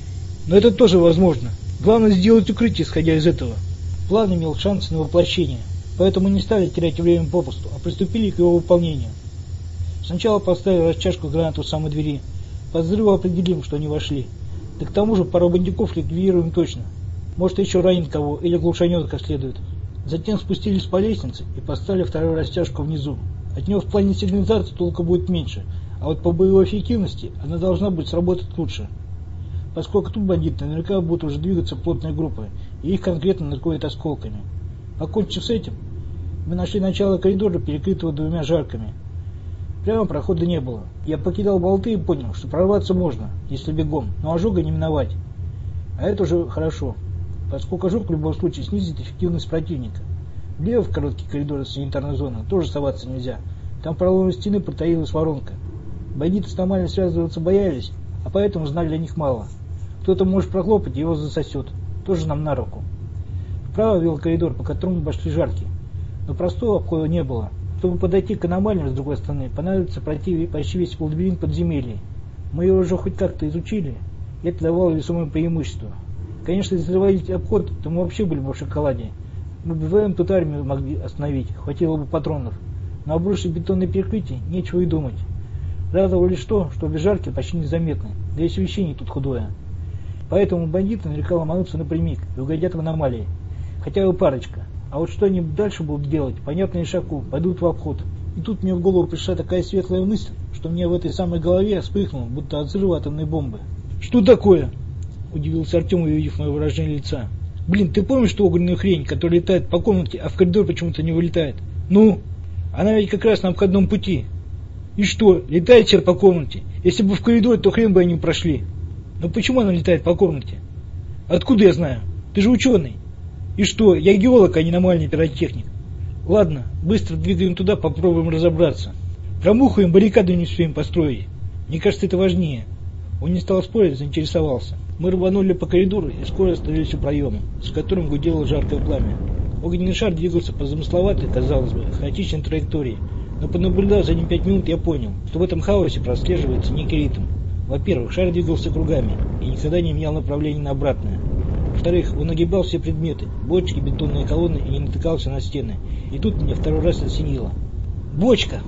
Но это тоже возможно. Главное сделать укрытие, исходя из этого». План имел шанс на воплощение, поэтому не стали терять время попусту, а приступили к его выполнению. Сначала поставили растяжку гранату у самой двери. По взрыву определим, что они вошли. Да к тому же пару бандюков ликвидируем точно. Может, еще ранит кого или глушанет как следует. Затем спустились по лестнице и поставили 2-ю растяжку внизу. От него в плане сигнализации толка будет меньше, а вот по боевой эффективности она должна будет сработать лучше. Поскольку тут бандиты наверняка будут уже двигаться плотной группой, и их конкретно накроет осколками. Покончив с этим, мы нашли начало коридора, перекрытого 2 жарками. Прямо прохода не было. Я покидал болты и понял, что прорваться можно, если бегом, но ожога не миновать. А это уже хорошо, поскольку ожог в любом случае снизит эффективность противника. Влево в короткий коридор из санитарной зоны тоже соваться нельзя. Там в проломе стены притаилась воронка. Бандиты с аномалией связываться боялись, а поэтому знали о них мало. Кто-то может прохлопать, его засосет. Тоже нам на руку. Вправо вел коридор, по которому обошли жарки. Но простого обхода не было. Чтобы подойти к аномалиям с другой стороны, понадобится пройти почти весь лабиринт подземелья. Мы его уже хоть как-то изучили, и это давало весомое преимущество. Конечно, если заводить обход, то мы вообще были бы в шоколаде. Мы бы вдвоем тут армию могли остановить, хватило бы патронов. Но обрушить бетонное перекрытие нечего и думать. Радовало лишь то, что обе жарки почти незаметны, да и освещение тут худое. Поэтому бандиты наверняка ломанутся напрямик и угодят в аномалии. Хотя бы парочка. А вот что они дальше будут делать, понятно лишь Шаку, пойдут в обход. И тут мне в голову пришла такая светлая мысль, что мне в этой самой голове вспыхнуло, будто от взрыва атомной бомбы. «Что такое?» – удивился Артем, увидев мое выражение лица. «Блин, ты помнишь ту огненную хрень, которая летает по комнате, а в коридор почему-то не вылетает? Ну? Она ведь как раз на обходном пути. И что, летает черт по комнате? Если бы в коридоре, то хрен бы они прошли. Но почему она летает по комнате? Откуда я знаю? Ты же ученый. И что, я геолог, а не аномальный пиротехник. Ладно, быстро двигаем туда, попробуем разобраться. Промухаем, баррикаду не успеем построить. Мне кажется, это важнее». Он не стал спорить, заинтересовался. Мы рванули по коридору и скоро остановились у проема, с которым гудело жаркое пламя. Огненный шар двигался по замысловатой, казалось бы, хаотичной траектории. Но понаблюдав за ним 5 минут, я понял, что в этом хаосе прослеживается некий ритм. Во-первых, шар двигался кругами и никогда не менял направление на обратное. Во-вторых, он огибал все предметы, бочки, бетонные колонны и не натыкался на стены. И тут меня 2-й раз осенило. «Бочка!»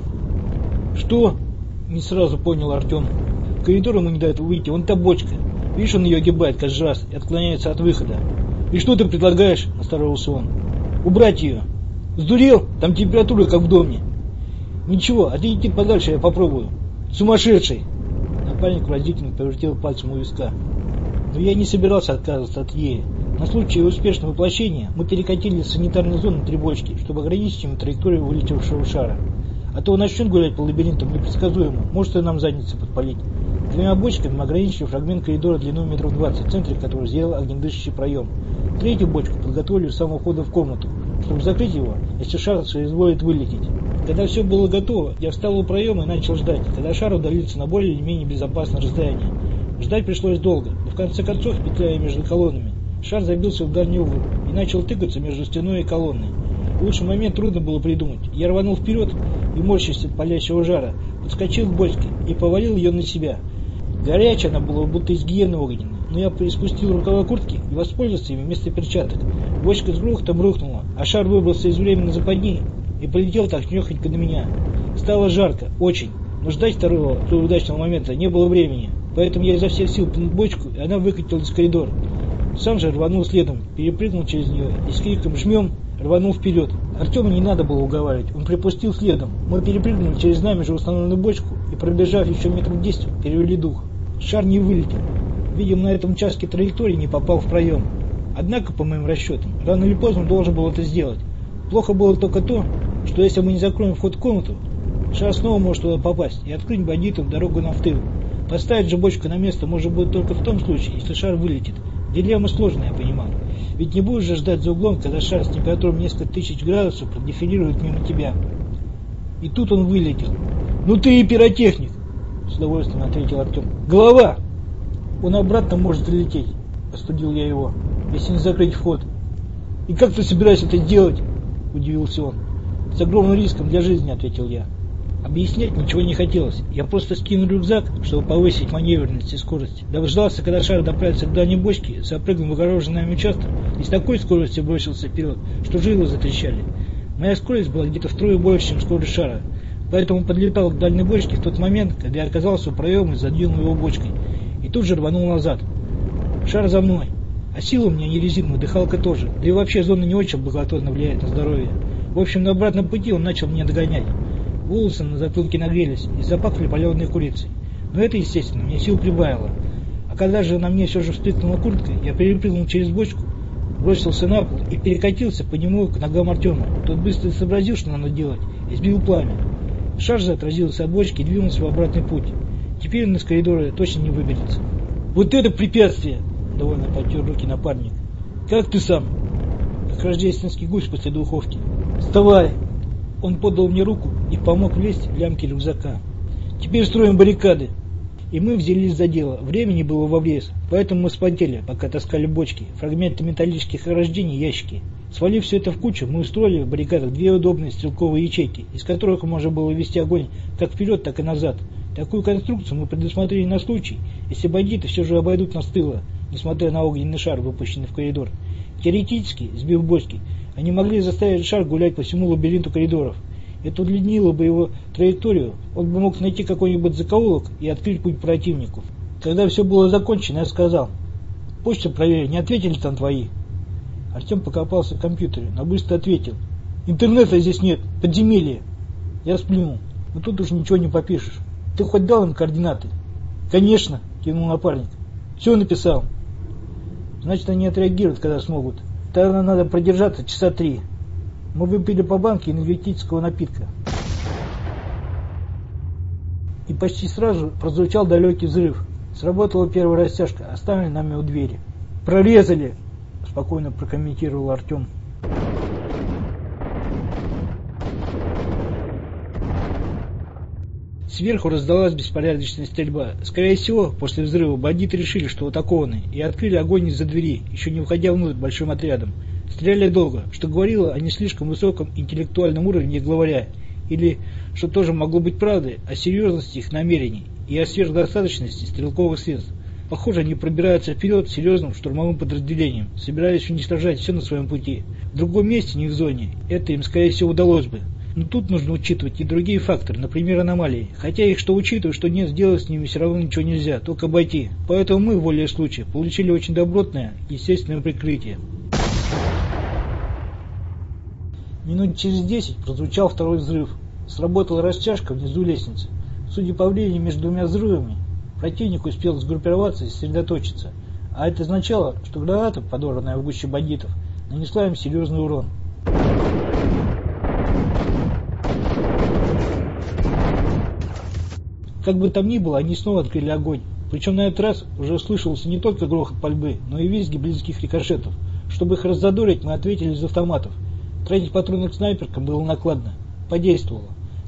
«Что?» – не сразу понял Артем. «В коридор ему не дают выйти, вон та бочка. Видишь, он ее огибает каждый раз и отклоняется от выхода». «И что ты предлагаешь?» – насторожился он. «Убрать ее». «Сдурел? Там температура как в доме». «Ничего, отойди подальше, я попробую». «Сумасшедший!» Напарник выразительно повертел пальцем у виска. Но я не собирался отказываться от идеи. На случай успешного воплощения мы перекатили с санитарной зоны 3 бочки, чтобы ограничить им траекторию вылетевшего шара. А то он начнет гулять по лабиринту непредсказуемо, может и нам задницу подпалить. 2 бочками мы ограничили фрагмент коридора длиной метров 20, в центре которого сделал огнедышащий проем. 3-ю бочку подготовили у самого входа в комнату, чтобы закрыть его, если шар соизволит вылететь. Когда все было готово, я встал у проема и начал ждать, когда шар удалится на более или менее безопасное расстояние. Ждать пришлось долго, но в конце концов, петляя между колоннами, шар забился в дальний угол и начал тыкаться между стеной и колонной. Лучший момент трудно было придумать. Я рванул вперед и, морщась от палящего жара, подскочил к бочке и повалил ее на себя. Горячая она была, будто из гиены огненной, но я приспустил рукава куртки и воспользовался ими вместо перчаток. Бочка с грохотом рухнула, а шар выбрался из временной западни и полетел так нехонько на меня. Стало жарко, очень, но ждать второго удачного момента не было времени, поэтому я изо всех сил пнул бочку, и она выкатилась в коридор. Сам же рванул следом, перепрыгнул через нее и с криком «Жмем!» рванул вперед. Артема не надо было уговаривать, он припустил следом. Мы перепрыгнули через нами же установленную бочку и, пробежав еще метров 10, перевели дух. Шар не вылетел. Видимо, на этом участке траектории не попал в проем. Однако, по моим расчетам, рано или поздно должен был это сделать. Плохо было только то, что если мы не закроем вход в комнату, шар снова может туда попасть и открыть бандитам дорогу на втыл. Поставить же бочку на место может быть только в том случае, если шар вылетит. Дилемма сложная, я понимал. Ведь не будешь же ждать за углом, когда шар с температурой несколько тысяч градусов продефилирует мимо тебя. И тут он вылетел. «Ну ты и пиротехник!» — с удовольствием ответил Артем. «Голова!» «Он обратно может лететь», — остудил я его, «если не закрыть вход». «И как ты собираешься это делать?» — удивился он. «С огромным риском для жизни», — ответил я. Объяснять ничего не хотелось. Я просто скинул рюкзак, чтобы повысить маневренность и скорость. Дождался, когда шар доправится к дальней бочке, запрыгнул в огороженный нами участок и с такой скоростью бросился вперед, что жилы затрещали. Моя скорость была где-то втрое больше, чем скорость шара, поэтому подлетал к дальней бочке в тот момент, когда я оказался у проема и задвинул его бочкой, и тут же рванул назад. Шар за мной. А сила у меня не резиновая, дыхалка тоже, да и вообще зона не очень благотворно влияет на здоровье. В общем, на обратном пути он начал меня догонять. Волосы на затылке нагрелись и запахли паленой курицей. Но это, естественно, мне сил прибавило. А когда же на мне все же вспыхнула куртка, я перепрыгнул через бочку, бросился на пол и перекатился по нему к ногам Артема. Тот быстро сообразил, что надо делать, и сбил пламя. Шар же отразился от бочки и двинулся в обратный путь. Теперь он из коридора точно не выберется. «Вот это препятствие!» — довольно потер руки напарник. «Как ты сам?» «Как рождественский гусь после духовки». «Вставай!» Он подал мне руку и помог влезть в лямки рюкзака. «Теперь строим баррикады». И мы взялись за дело. Времени было в обрез, поэтому мы спотели, пока таскали бочки, фрагменты металлических ограждений и ящики. Свалив все это в кучу, мы устроили в баррикадах две удобные стрелковые ячейки, из которых можно было вести огонь как вперед, так и назад. Такую конструкцию мы предусмотрели на случай, если бандиты все же обойдут нас с тыла, несмотря на огненный шар, выпущенный в коридор. Теоретически, сбив бочки, они могли заставить шар гулять по всему лабиринту коридоров. Это удлинило бы его траекторию, он бы мог найти какой-нибудь закоулок и открыть путь противнику. Когда все было закончено, я сказал: «Почту проверь, не ответили там твои?» Артем покопался в компьютере, но быстро ответил: «Интернета здесь нет, подземелье». Я сплюнул: «Но тут уж ничего не попишешь. Ты хоть дал им координаты?» «Конечно», — кивнул напарник. «Все написал». «Значит, они отреагируют, когда смогут. Тогда надо продержаться часа 3. Мы выпили по банке энергетического напитка. И почти сразу прозвучал далекий взрыв. Сработала первая растяжка, оставили нами у двери. «Прорезали!» — спокойно прокомментировал Артем. Сверху раздалась беспорядочная стрельба. Скорее всего, после взрыва бандиты решили, что атакованы, и открыли огонь из-за двери, еще не входя внутрь большим отрядом. Стреляли долго, что говорило о не слишком высоком интеллектуальном уровне главаря, или, что тоже могло быть правдой, о серьезности их намерений и о сверхдостаточности стрелковых средств. Похоже, они пробираются вперед серьезным штурмовым подразделением, собирались уничтожать все на своем пути. В другом месте, не в зоне, это им, скорее всего, удалось бы. Но тут нужно учитывать и другие факторы, например, аномалии. Хотя их что учитывать, что нет, сделать с ними все равно ничего нельзя, только обойти. Поэтому мы, волей случая, получили очень добротное, естественное прикрытие. Минут через 10 прозвучал второй взрыв. Сработала растяжка внизу лестницы. Судя по времени между двумя взрывами, противник успел сгруппироваться и сосредоточиться. А это означало, что граната, подорванная в гуще бандитов, нанесла им серьезный урон. Как бы там ни было, они снова открыли огонь. Причем на этот раз уже слышался не только грохот пальбы, но и визги близких рикошетов. Чтобы их раззадорить, мы ответили из автоматов. Тратить патроны к снайперкам было накладно. Подействовало.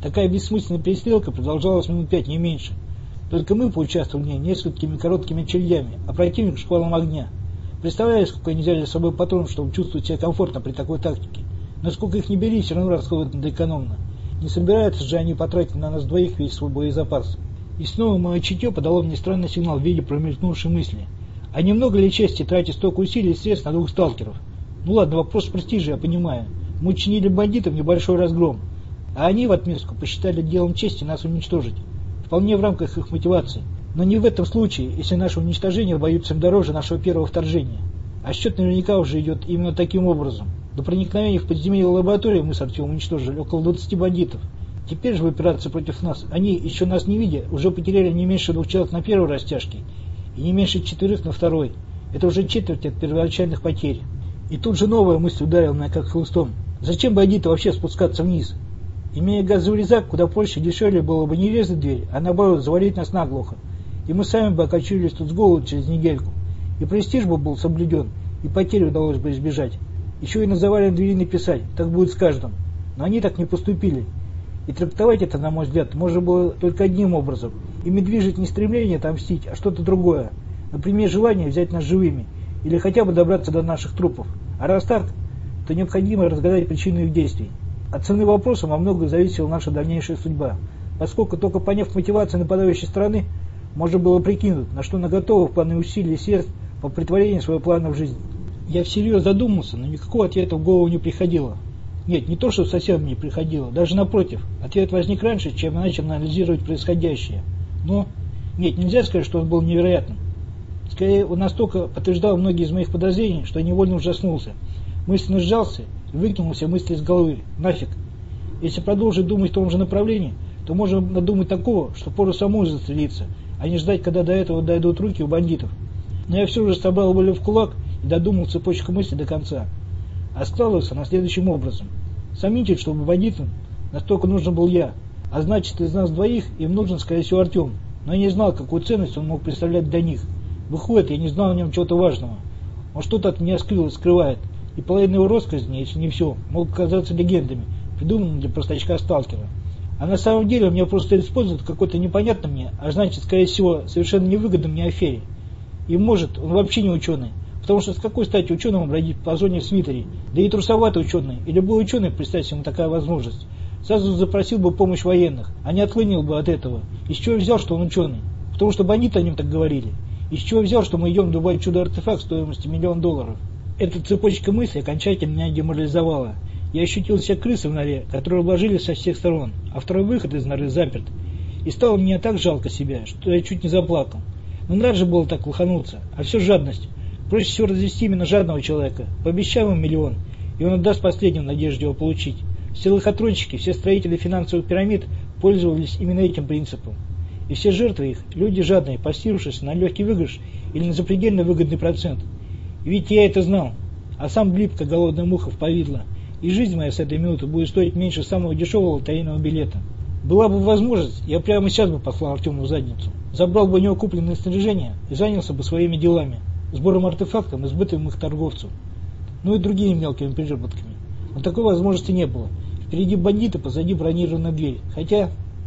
Такая бессмысленная перестрелка продолжалась минут 5, не меньше. Только мы поучаствовали в ней несколькими короткими очередями, а противник шквалом огня. Представляю, сколько они взяли с собой патронов, чтобы чувствовать себя комфортно при такой тактике. Но сколько их не бери, все равно расходуют надо экономно. Не собираются же они потратить на нас двоих весь свой боезапас. И снова мое чутье подало мне странный сигнал в виде промелькнувшей мысли. А немного ли чести тратить столько усилий и средств на двух сталкеров? Ну ладно, вопрос престижа, я понимаю. Мы учинили бандитам небольшой разгром, а они в отместку посчитали делом чести нас уничтожить. Вполне в рамках их мотивации. Но не в этом случае, если наше уничтожение обойдется им дороже нашего первого вторжения. А счет наверняка уже идет именно таким образом. До проникновения в подземелье лаборатории мы с Артемом уничтожили около 20 бандитов. Теперь же в операции против нас, они, еще нас не видя, уже потеряли не меньше 2 человек на первой растяжке и не меньше 4 на второй. Это уже четверть от первоначальных потерь. И тут же новая мысль ударила меня как хлыстом. Зачем бандиту вообще спускаться вниз? Имея газовый резак, куда проще и дешевле было бы не резать дверь, а наоборот завалить нас наглухо. И мы сами бы окочурились тут с голоду через недельку. И престиж бы был соблюден, и потери удалось бы избежать. Еще и на заваленной двери написать, так будет с каждым. Но они так не поступили. И трактовать это, на мой взгляд, можно было только одним образом. Ими движет не стремление отомстить, а что-то другое. Например, желание взять нас живыми, или хотя бы добраться до наших трупов. А раз так, то необходимо разгадать причину их действий. От цены вопроса во многом зависела наша дальнейшая судьба, поскольку только поняв мотивацию нападающей стороны, можно было прикинуть, на что она готова в плане усилий и средств по претворению своего плана в жизнь. Я всерьез задумался, но никакого ответа в голову не приходило. Нет, не то, что совсем не приходило, даже напротив. Ответ возник раньше, чем я начал анализировать происходящее. Но, нет, нельзя сказать, что он был невероятным. Скорее, он настолько подтверждал многие из моих подозрений, что я невольно ужаснулся. Мысленно сжался и выкинул все мысли из головы. Нафиг. Если продолжить думать в том же направлении, то можно надумать такого, что пору самому застрелиться, а не ждать, когда до этого дойдут руки у бандитов. Но я все же собрал волю в кулак и додумал цепочку мыслей до конца. А складывался на следующим образом. Сомнительно, чтобы бандитам настолько нужен был я, а значит, из нас двоих им нужен, скорее всего, Артем. Но я не знал, какую ценность он мог представлять для них. Выходит, я не знал о нем чего-то важного. Он что-то от меня скрывает, и половина его россказни, если не все, могут казаться легендами, придуманными для простачка-сталкера. А на самом деле он меня просто использует в какой-то непонятной мне, а значит, скорее всего, совершенно невыгодной мне афере. И может, он вообще не ученый, потому что с какой стати ученому бродить по зоне в свитере, да и трусоватый ученый, и любой ученый, представьте ему такая возможность, сразу запросил бы помощь военных, а не отклонил бы от этого. Из чего взял, что он ученый? Потому что бандиты о нем так говорили. Из чего взял, что мы идем добывать чудо-артефакт стоимостью $1 миллион? Эта цепочка мыслей окончательно меня деморализовала. Я ощутил себя крысой в норе, которую вложили со всех сторон, а второй выход из норы заперт. И стало мне так жалко себя, что я чуть не заплакал. Но надо же было так лохануться, а все жадность. Проще всего развести именно жадного человека. Пообещай ему $1 миллион, и он отдаст последним в надежде его получить. Все лохотронщики, все строители финансовых пирамид пользовались именно этим принципом. И все жертвы их – люди жадные, пассившись на легкий выигрыш или на запредельно выгодный процент. И ведь я это знал, а сам влип, как голодная муха в повидло. И жизнь моя с этой минуты будет стоить меньше самого дешевого лотерейного билета. Была бы возможность, я прямо сейчас бы послал Артему в задницу. Забрал бы у него купленное снаряжение и занялся бы своими делами. Сбором артефактов и сбытом их торговцу. Ну и другими мелкими приработками. Но такой возможности не было. Впереди бандиты, позади бронированная дверь. Хотя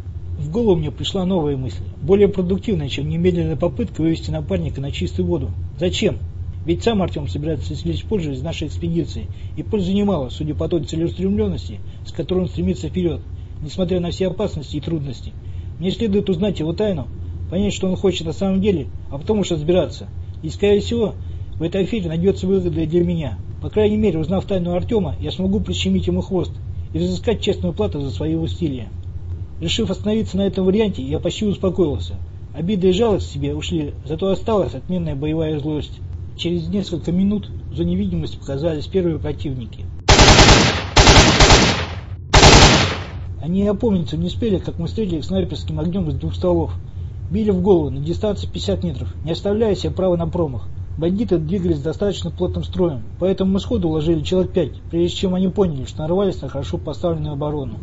в голову мне пришла новая мысль. Более продуктивная, чем немедленная попытка вывести напарника на чистую воду. Зачем? Ведь сам Артем собирается извлечь пользу из нашей экспедиции. И пользы немало, судя по той целеустремленности, с которой он стремится вперед, несмотря на все опасности и трудности. Мне следует узнать его тайну, понять, что он хочет на самом деле, а потом уж разбираться. И, скорее всего, в этой афере найдется выгода для меня. По крайней мере, узнав тайну Артема, я смогу прищемить ему хвост и разыскать честную плату за свои усилия. Решив остановиться на этом варианте, я почти успокоился. Обида и жалость к себе ушли, зато осталась отменная боевая злость. Через несколько минут в зоне видимости показались первые противники. Они опомниться не успели, как мы встретили их снайперским огнем из 2 стволов. Били в голову на дистанции 50 метров, не оставляя себе права на промах. Бандиты двигались достаточно плотным строем, поэтому мы сходу уложили человек 5, прежде чем они поняли, что нарвались на хорошо поставленную оборону.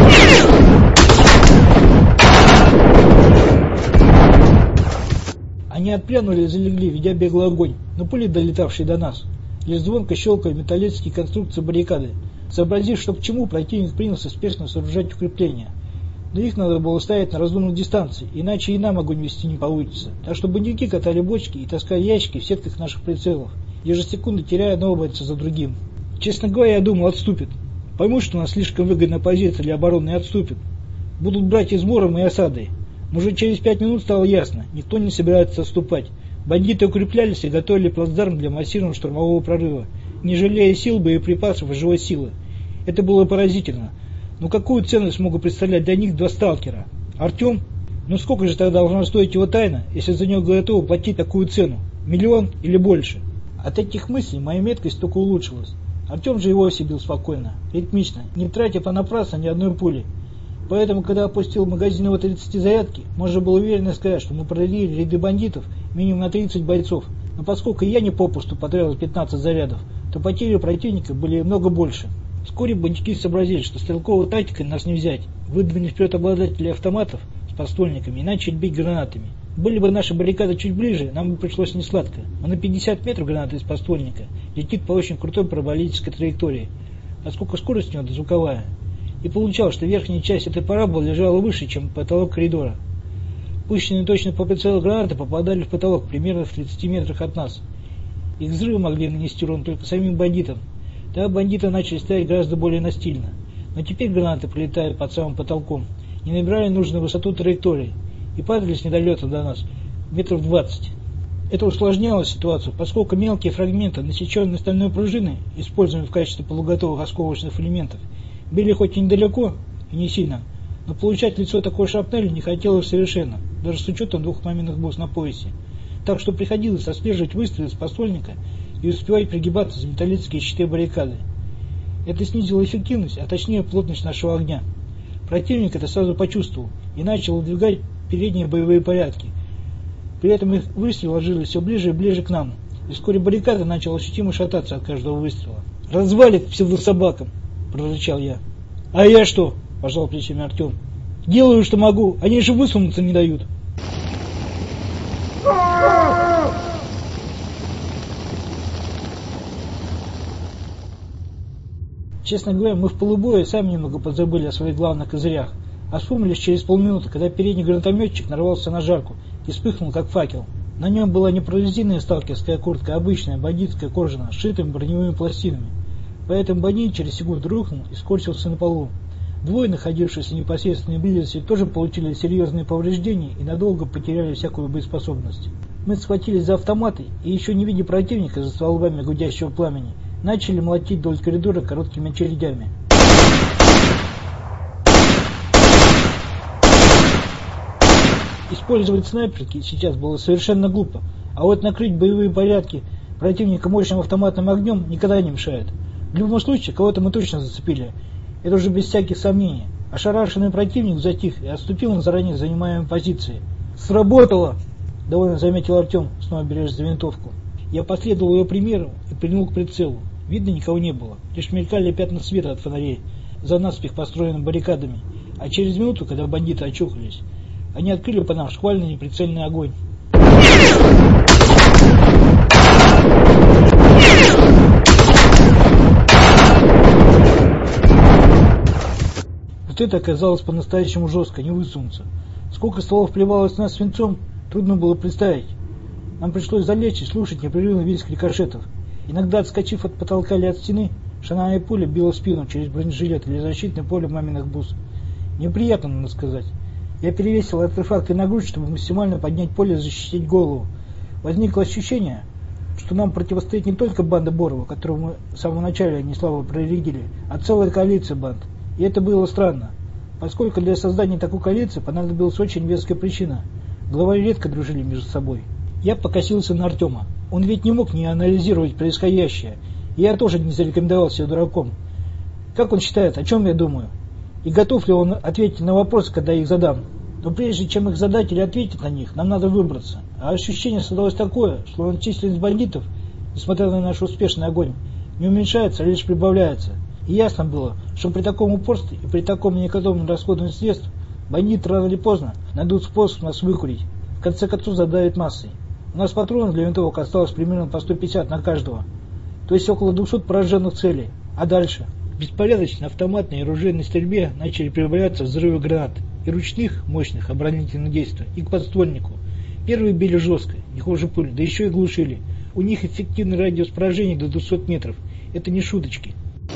Они отпрянули и залегли, ведя беглый огонь, но пули, долетавшие до нас, лишь звонко щелкали металлические конструкции баррикады. Сообразив, что к чему, противник принялся спешно сооружать укрепления. Но их надо было ставить на разумной дистанции, иначе и нам огонь вести не получится. Так что бандюки катали бочки и таскали ящики в сетках наших прицелов, ежесекунду теряя одного бойца за другим. Честно говоря, я думал, отступит. Поймут, что у нас слишком выгодная позиция для обороны, и отступят. Будут брать измором и осадой. Но уже через 5 минут стало ясно, никто не собирается отступать. Бандиты укреплялись и готовили плацдарм для массированного штурмового прорыва, не жалея сил, боеприпасов и живой силы. Это было поразительно. Но какую ценность могут представлять для них 2 сталкера? Артем? Ну сколько же тогда должна стоить его тайна, если за него готовы платить такую цену? 1 000 000 или больше? От этих мыслей моя меткость только улучшилась. Артем же и вовсе бил спокойно, ритмично, не тратя понапрасну ни одной пули. Поэтому, когда опустил магазин его 30 зарядки, можно было уверенно сказать, что мы прорыли ряды бандитов минимум на 30 бойцов. Но поскольку я не попусту потратил 15 зарядов, то потери противника были много больше. Вскоре бандюки сообразили, что стрелковой тактикой нас не взять. Выдвинули вперед обладателей автоматов с подствольниками и начали бить гранатами. Были бы наши баррикады чуть ближе, нам бы пришлось несладко. Но на 50 метров граната из подствольника летит по очень крутой параболической траектории, поскольку скорость у него дозвуковая. И получалось, что верхняя часть этой параболы лежала выше, чем потолок коридора. Пущенные точно по прицелу гранаты попадали в потолок примерно в 30 метрах от нас. Их взрывы могли нанести урон только самим бандитам. Тогда бандиты начали стоять гораздо более настильно. Но теперь гранаты, прилетая под самым потолком, не набирали нужную высоту траектории и падали с недолета до нас метров 20. Это усложняло ситуацию, поскольку мелкие фрагменты, насеченные стальной пружиной, используемые в качестве полуготовых осколочных элементов, били хоть и недалеко и не сильно, но получать в лицо такой шрапнели не хотелось совершенно, даже с учетом 2 маминых бус на поясе. Так что приходилось отслеживать выстрелы с подствольника и успевать пригибаться за металлические щиты баррикады. Это снизило эффективность, а точнее плотность нашего огня. Противник это сразу почувствовал и начал выдвигать передние боевые порядки. При этом их выстрелы ложились все ближе и ближе к нам, и вскоре баррикада начала ощутимо шататься от каждого выстрела. «Развалит псевдособакам!» – прорычал я. «А я что?» – пожал плечами Артем. «Делаю, что могу, они же высунуться не дают». Честно говоря, мы в полубое сами немного позабыли о своих главных козырях, а вспомнились через полминуты, когда передний гранатометчик нарвался на жарку и вспыхнул как факел. На нем была не прорезиненная сталкерская куртка, а обычная бандитская кожаная, сшитыми броневыми пластинами. Поэтому бандит через секунду рухнул и скорчился на полу. Двое, находившиеся в непосредственной близости, тоже получили серьезные повреждения и надолго потеряли всякую боеспособность. Мы схватились за автоматы и, еще не видя противника за столбами гудящего пламени, начали молотить вдоль коридора короткими очередями. Использовать снайперки сейчас было совершенно глупо, а вот накрыть боевые порядки противника мощным автоматным огнем никогда не мешает. В любом случае, кого-то мы точно зацепили. Это уже без всяких сомнений. Ошарашенный противник затих и отступил на заранее занимаемой позиции. «Сработало!» – довольно заметил Артем, снова берясь за винтовку. Я последовал ее примеру и прильнул к прицелу. Видно, никого не было. Лишь мелькали пятна света от фонарей за наспех построенными баррикадами. А через минуту, когда бандиты очухались, они открыли по нам шквальный неприцельный огонь. Вот это оказалось по-настоящему жестко, не высунуться. Сколько стволов плевалось в нас свинцом, трудно было представить. Нам пришлось залечь и слушать непрерывный визг рикошетов. Иногда, отскочив от потолка или от стены, шальная пуля била в спину через бронежилет или защитное поле маминых бус. Неприятно, надо сказать. Я перевесил артефакты на грудь, чтобы максимально поднять поле и защитить голову. Возникло ощущение, что нам противостоит не только банда Борова, которую мы в самом начале неслабо проредили, а целая коалиция банд. И это было странно, поскольку для создания такой коалиции понадобилась очень веская причина. Главари редко дружили между собой. Я покосился на Артема. Он ведь не мог не анализировать происходящее. И я тоже не зарекомендовал себя дураком. Как он считает, о чем я думаю? И готов ли он ответить на вопросы, когда их задам? Но прежде чем их задать или ответить на них, нам надо выбраться. А ощущение создалось такое, что численность бандитов, несмотря на наш успешный огонь, не уменьшается, а лишь прибавляется. И ясно было, что при таком упорстве и при таком неэкономном расходовании средств бандиты рано или поздно найдут способ нас выкурить. В конце концов задавят массой. У нас патронов для винтовок осталось примерно по 150 на каждого. То есть около 200 пораженных целей. А дальше? В беспорядочной автоматной и оружейной стрельбе начали прибавляться взрывы гранат. и ручных, мощных оборонительных действий, и к подствольнику. Первые били жестко, не хуже пуль, да еще и глушили. У них эффективный радиус поражения до 200 метров. Это не шуточки.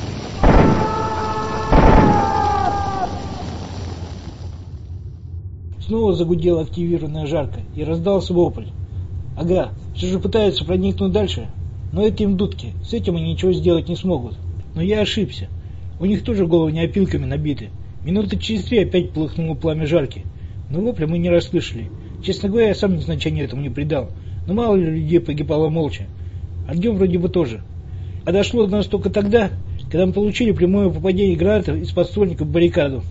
Снова загудела активированная жарко, и раздался вопль. Ага, все же пытаются проникнуть дальше. Но это им дудки, с этим они ничего сделать не смогут. Но я ошибся. У них тоже головы не опилками набиты. Минуты через 3 опять полыхнуло пламя жарки. Но вопля мы не расслышали. Честно говоря, я сам значения этому не придал. Но мало ли людей погибало молча. Артем вроде бы тоже. А дошло до нас только тогда, когда мы получили прямое попадение гранаты из подствольника в баррикаду.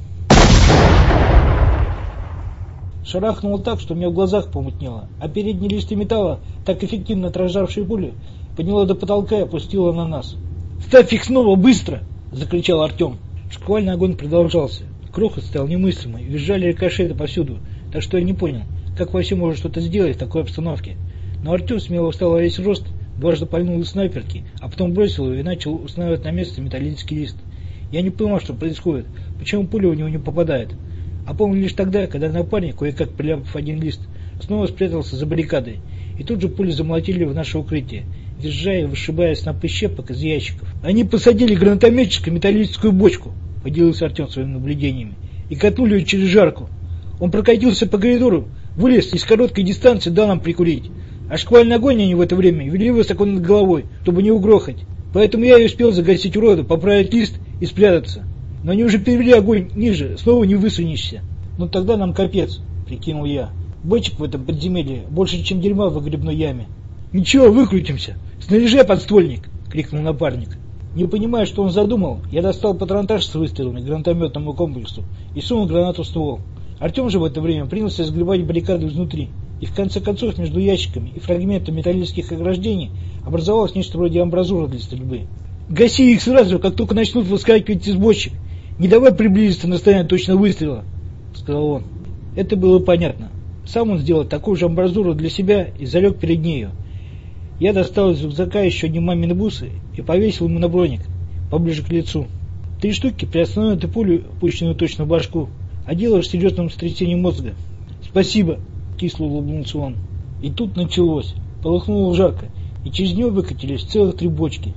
Шарахнуло так, что у меня в глазах помутнело, а передние листы металла, так эффективно отражавшие пули, подняло до потолка и опустило на нас. «Ставь их снова, быстро!» — закричал Артем. Шквальный огонь продолжался. Крохот стал немыслимый, визжали рикошеты повсюду, так что я не понял, как вообще можно что-то сделать в такой обстановке. Но Артем смело встал во весь рост, дважды пальнул из снайперки, а потом бросил ее и начал устанавливать на место металлический лист. Я не понимал, что происходит, почему пуля у него не попадает. А помню лишь тогда, когда напарник, кое-как приляпав один лист, снова спрятался за баррикадой, и тут же пули замолотили в наше укрытие, визжая и вышибая снопы щепок из ящиков. «Они посадили гранатометчика в металлическую бочку», — поделился Артем своими наблюдениями, «и катнули ее через жарку. Он прокатился по коридору, вылез и с короткой дистанции дал нам прикурить. А шквальный огонь они в это время вели высоко над головой, чтобы не угрохать. Поэтому я и успел загасить урода, поправить лист и спрятаться. Но они уже перевели огонь ниже, снова не высунешься. Ну тогда нам капец», — прикинул я. «Бочек в этом подземелье больше, чем дерьма в выгребной яме». «Ничего, выкрутимся. Снаряжай подствольник!» — крикнул напарник. Не понимая, что он задумал, я достал патронтаж с выстрелами к гранатометному комплексу и сунул гранату в ствол. Артем же в это время принялся сгребать баррикаду изнутри, и в конце концов между ящиками и фрагментами металлических ограждений образовалось нечто вроде амбразуры для стрельбы. «Гаси их сразу, как только начнут выскакивать из бочек. Не давай приблизиться на расстояние точного выстрела», — сказал он. Это было понятно. Сам он сделал такую же амбразуру для себя и залег перед нею. Я достал из рюкзака еще одни мамины бусы и повесил ему на броник, поближе к лицу. 3 штуки приостановят ты пулю, пущенную точно в башку, а делаешь серьезным сотрясением мозга. «Спасибо», — кисло улыбнулся он. И тут началось. Полыхнуло жарко, и через него выкатились целых 3 бочки.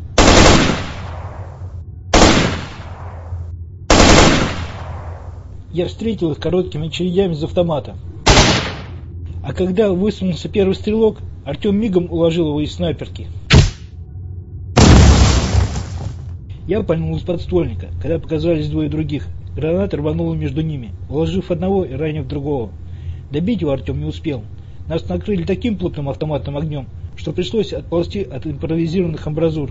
Я встретил их короткими очередями из автомата. А когда высунулся первый стрелок, Артем мигом уложил его из снайперки. Я пальнул из подствольника, когда показались 2 других. Граната рванула между ними, уложив одного и ранив другого. Добить его Артем не успел. Нас накрыли таким плотным автоматным огнем, что пришлось отползти от импровизированных амбразур.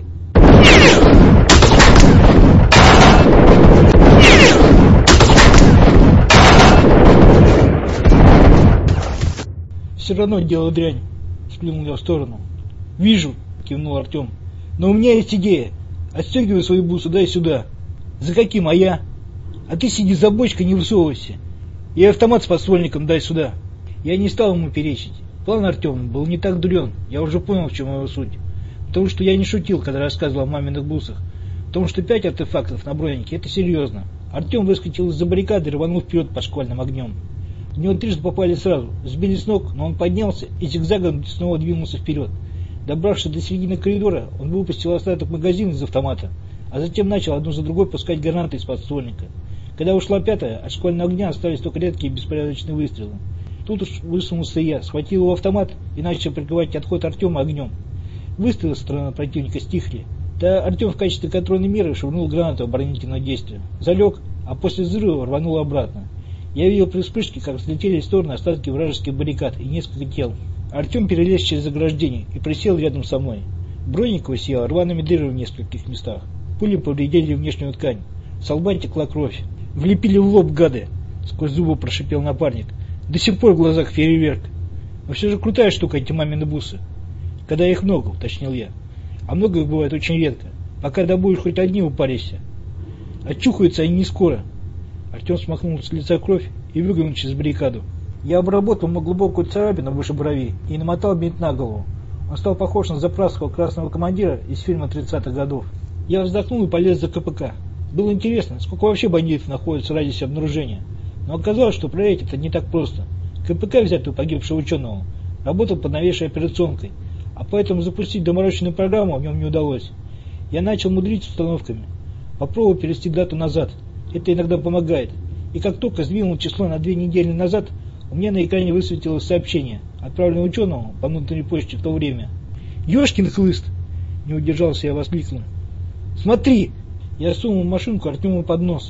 «Все равно дело дрянь», — сплюнул я в сторону. «Вижу», — кивнул Артем. «Но у меня есть идея. Отстегивай свои бусы, дай сюда». «За каким, а я?» «А ты сиди за бочкой, не высовывайся. И автомат с подствольником дай сюда». Я не стал ему перечить. План Артема был не так дурен, я уже понял, в чем его суть. Потому что я не шутил, когда рассказывал о маминых бусах. Потому что 5 артефактов на бронике — это серьезно. Артем выскочил из-за баррикады и рванул вперед по шквальным огнем. В него 3 попали сразу, сбили с ног, но он поднялся и зигзагом снова двинулся вперед. Добравшись до середины коридора, он выпустил остаток магазина из автомата, а затем начал одну за другой пускать гранаты из подствольника. Когда ушла 5-я, от шквального огня остались только редкие беспорядочные выстрелы. Тут уж высунулся я, схватил его автомат и начал прикрывать отход Артема огнем. Выстрелы со стороны противника стихли. Да Артем в качестве контрольной меры швырнул гранату оборонительного действия. Залег, а после взрыва рванул обратно. Я видел при вспышке, как взлетели в стороны остатки вражеских баррикад и несколько тел. Артем перелез через ограждение и присел рядом со мной. Броник его сиял рваными дырами в нескольких местах. Пули повредили внешнюю ткань. С лба текла кровь. «Влепили в лоб, гады!» — сквозь зубы прошипел напарник. «До сих пор в глазах фейерверк. Но все же крутая штука эти мамины бусы. Когда их много», — уточнил я. «А много их бывает очень редко. Пока добудешь хоть одни, упаришься. Очухаются они не скоро». Артем смахнул с лица кровь и выглянул через баррикаду. Я обработал ему глубокую царапину выше брови и намотал бинт на голову. Он стал похож на заправского красного командира из фильма 30-х годов. Я вздохнул и полез за КПК. Было интересно, сколько вообще бандитов находится в радиусе обнаружения. Но оказалось, что проверить это не так просто. КПК, взятый у погибшего ученого, работал под новейшей операционкой, а поэтому запустить доморощенную программу в нем не удалось. Я начал мудрить с установками. Попробовал перевести дату назад. Это иногда помогает. И как только сдвинул число на 2 недели назад, у меня на экране высветилось сообщение, отправленное ученому по внутренней почте в то время. «Ешкин хлыст!» — не удержался я, воскликнул. «Смотри!» — я сунул машинку Артему под нос.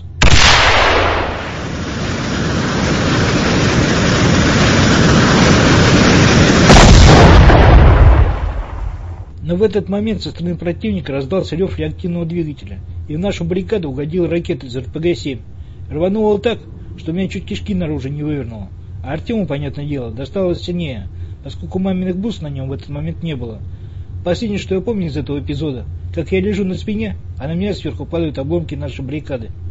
Но в этот момент со стороны противника раздался рев реактивного двигателя, и в нашу баррикаду угодила ракета из РПГ-7. Рвануло так, что меня чуть кишки наружу не вывернуло. А Артему, понятное дело, досталось сильнее, поскольку маминых бус на нем в этот момент не было. Последнее, что я помню из этого эпизода, как я лежу на спине, а на меня сверху падают обломки нашей баррикады.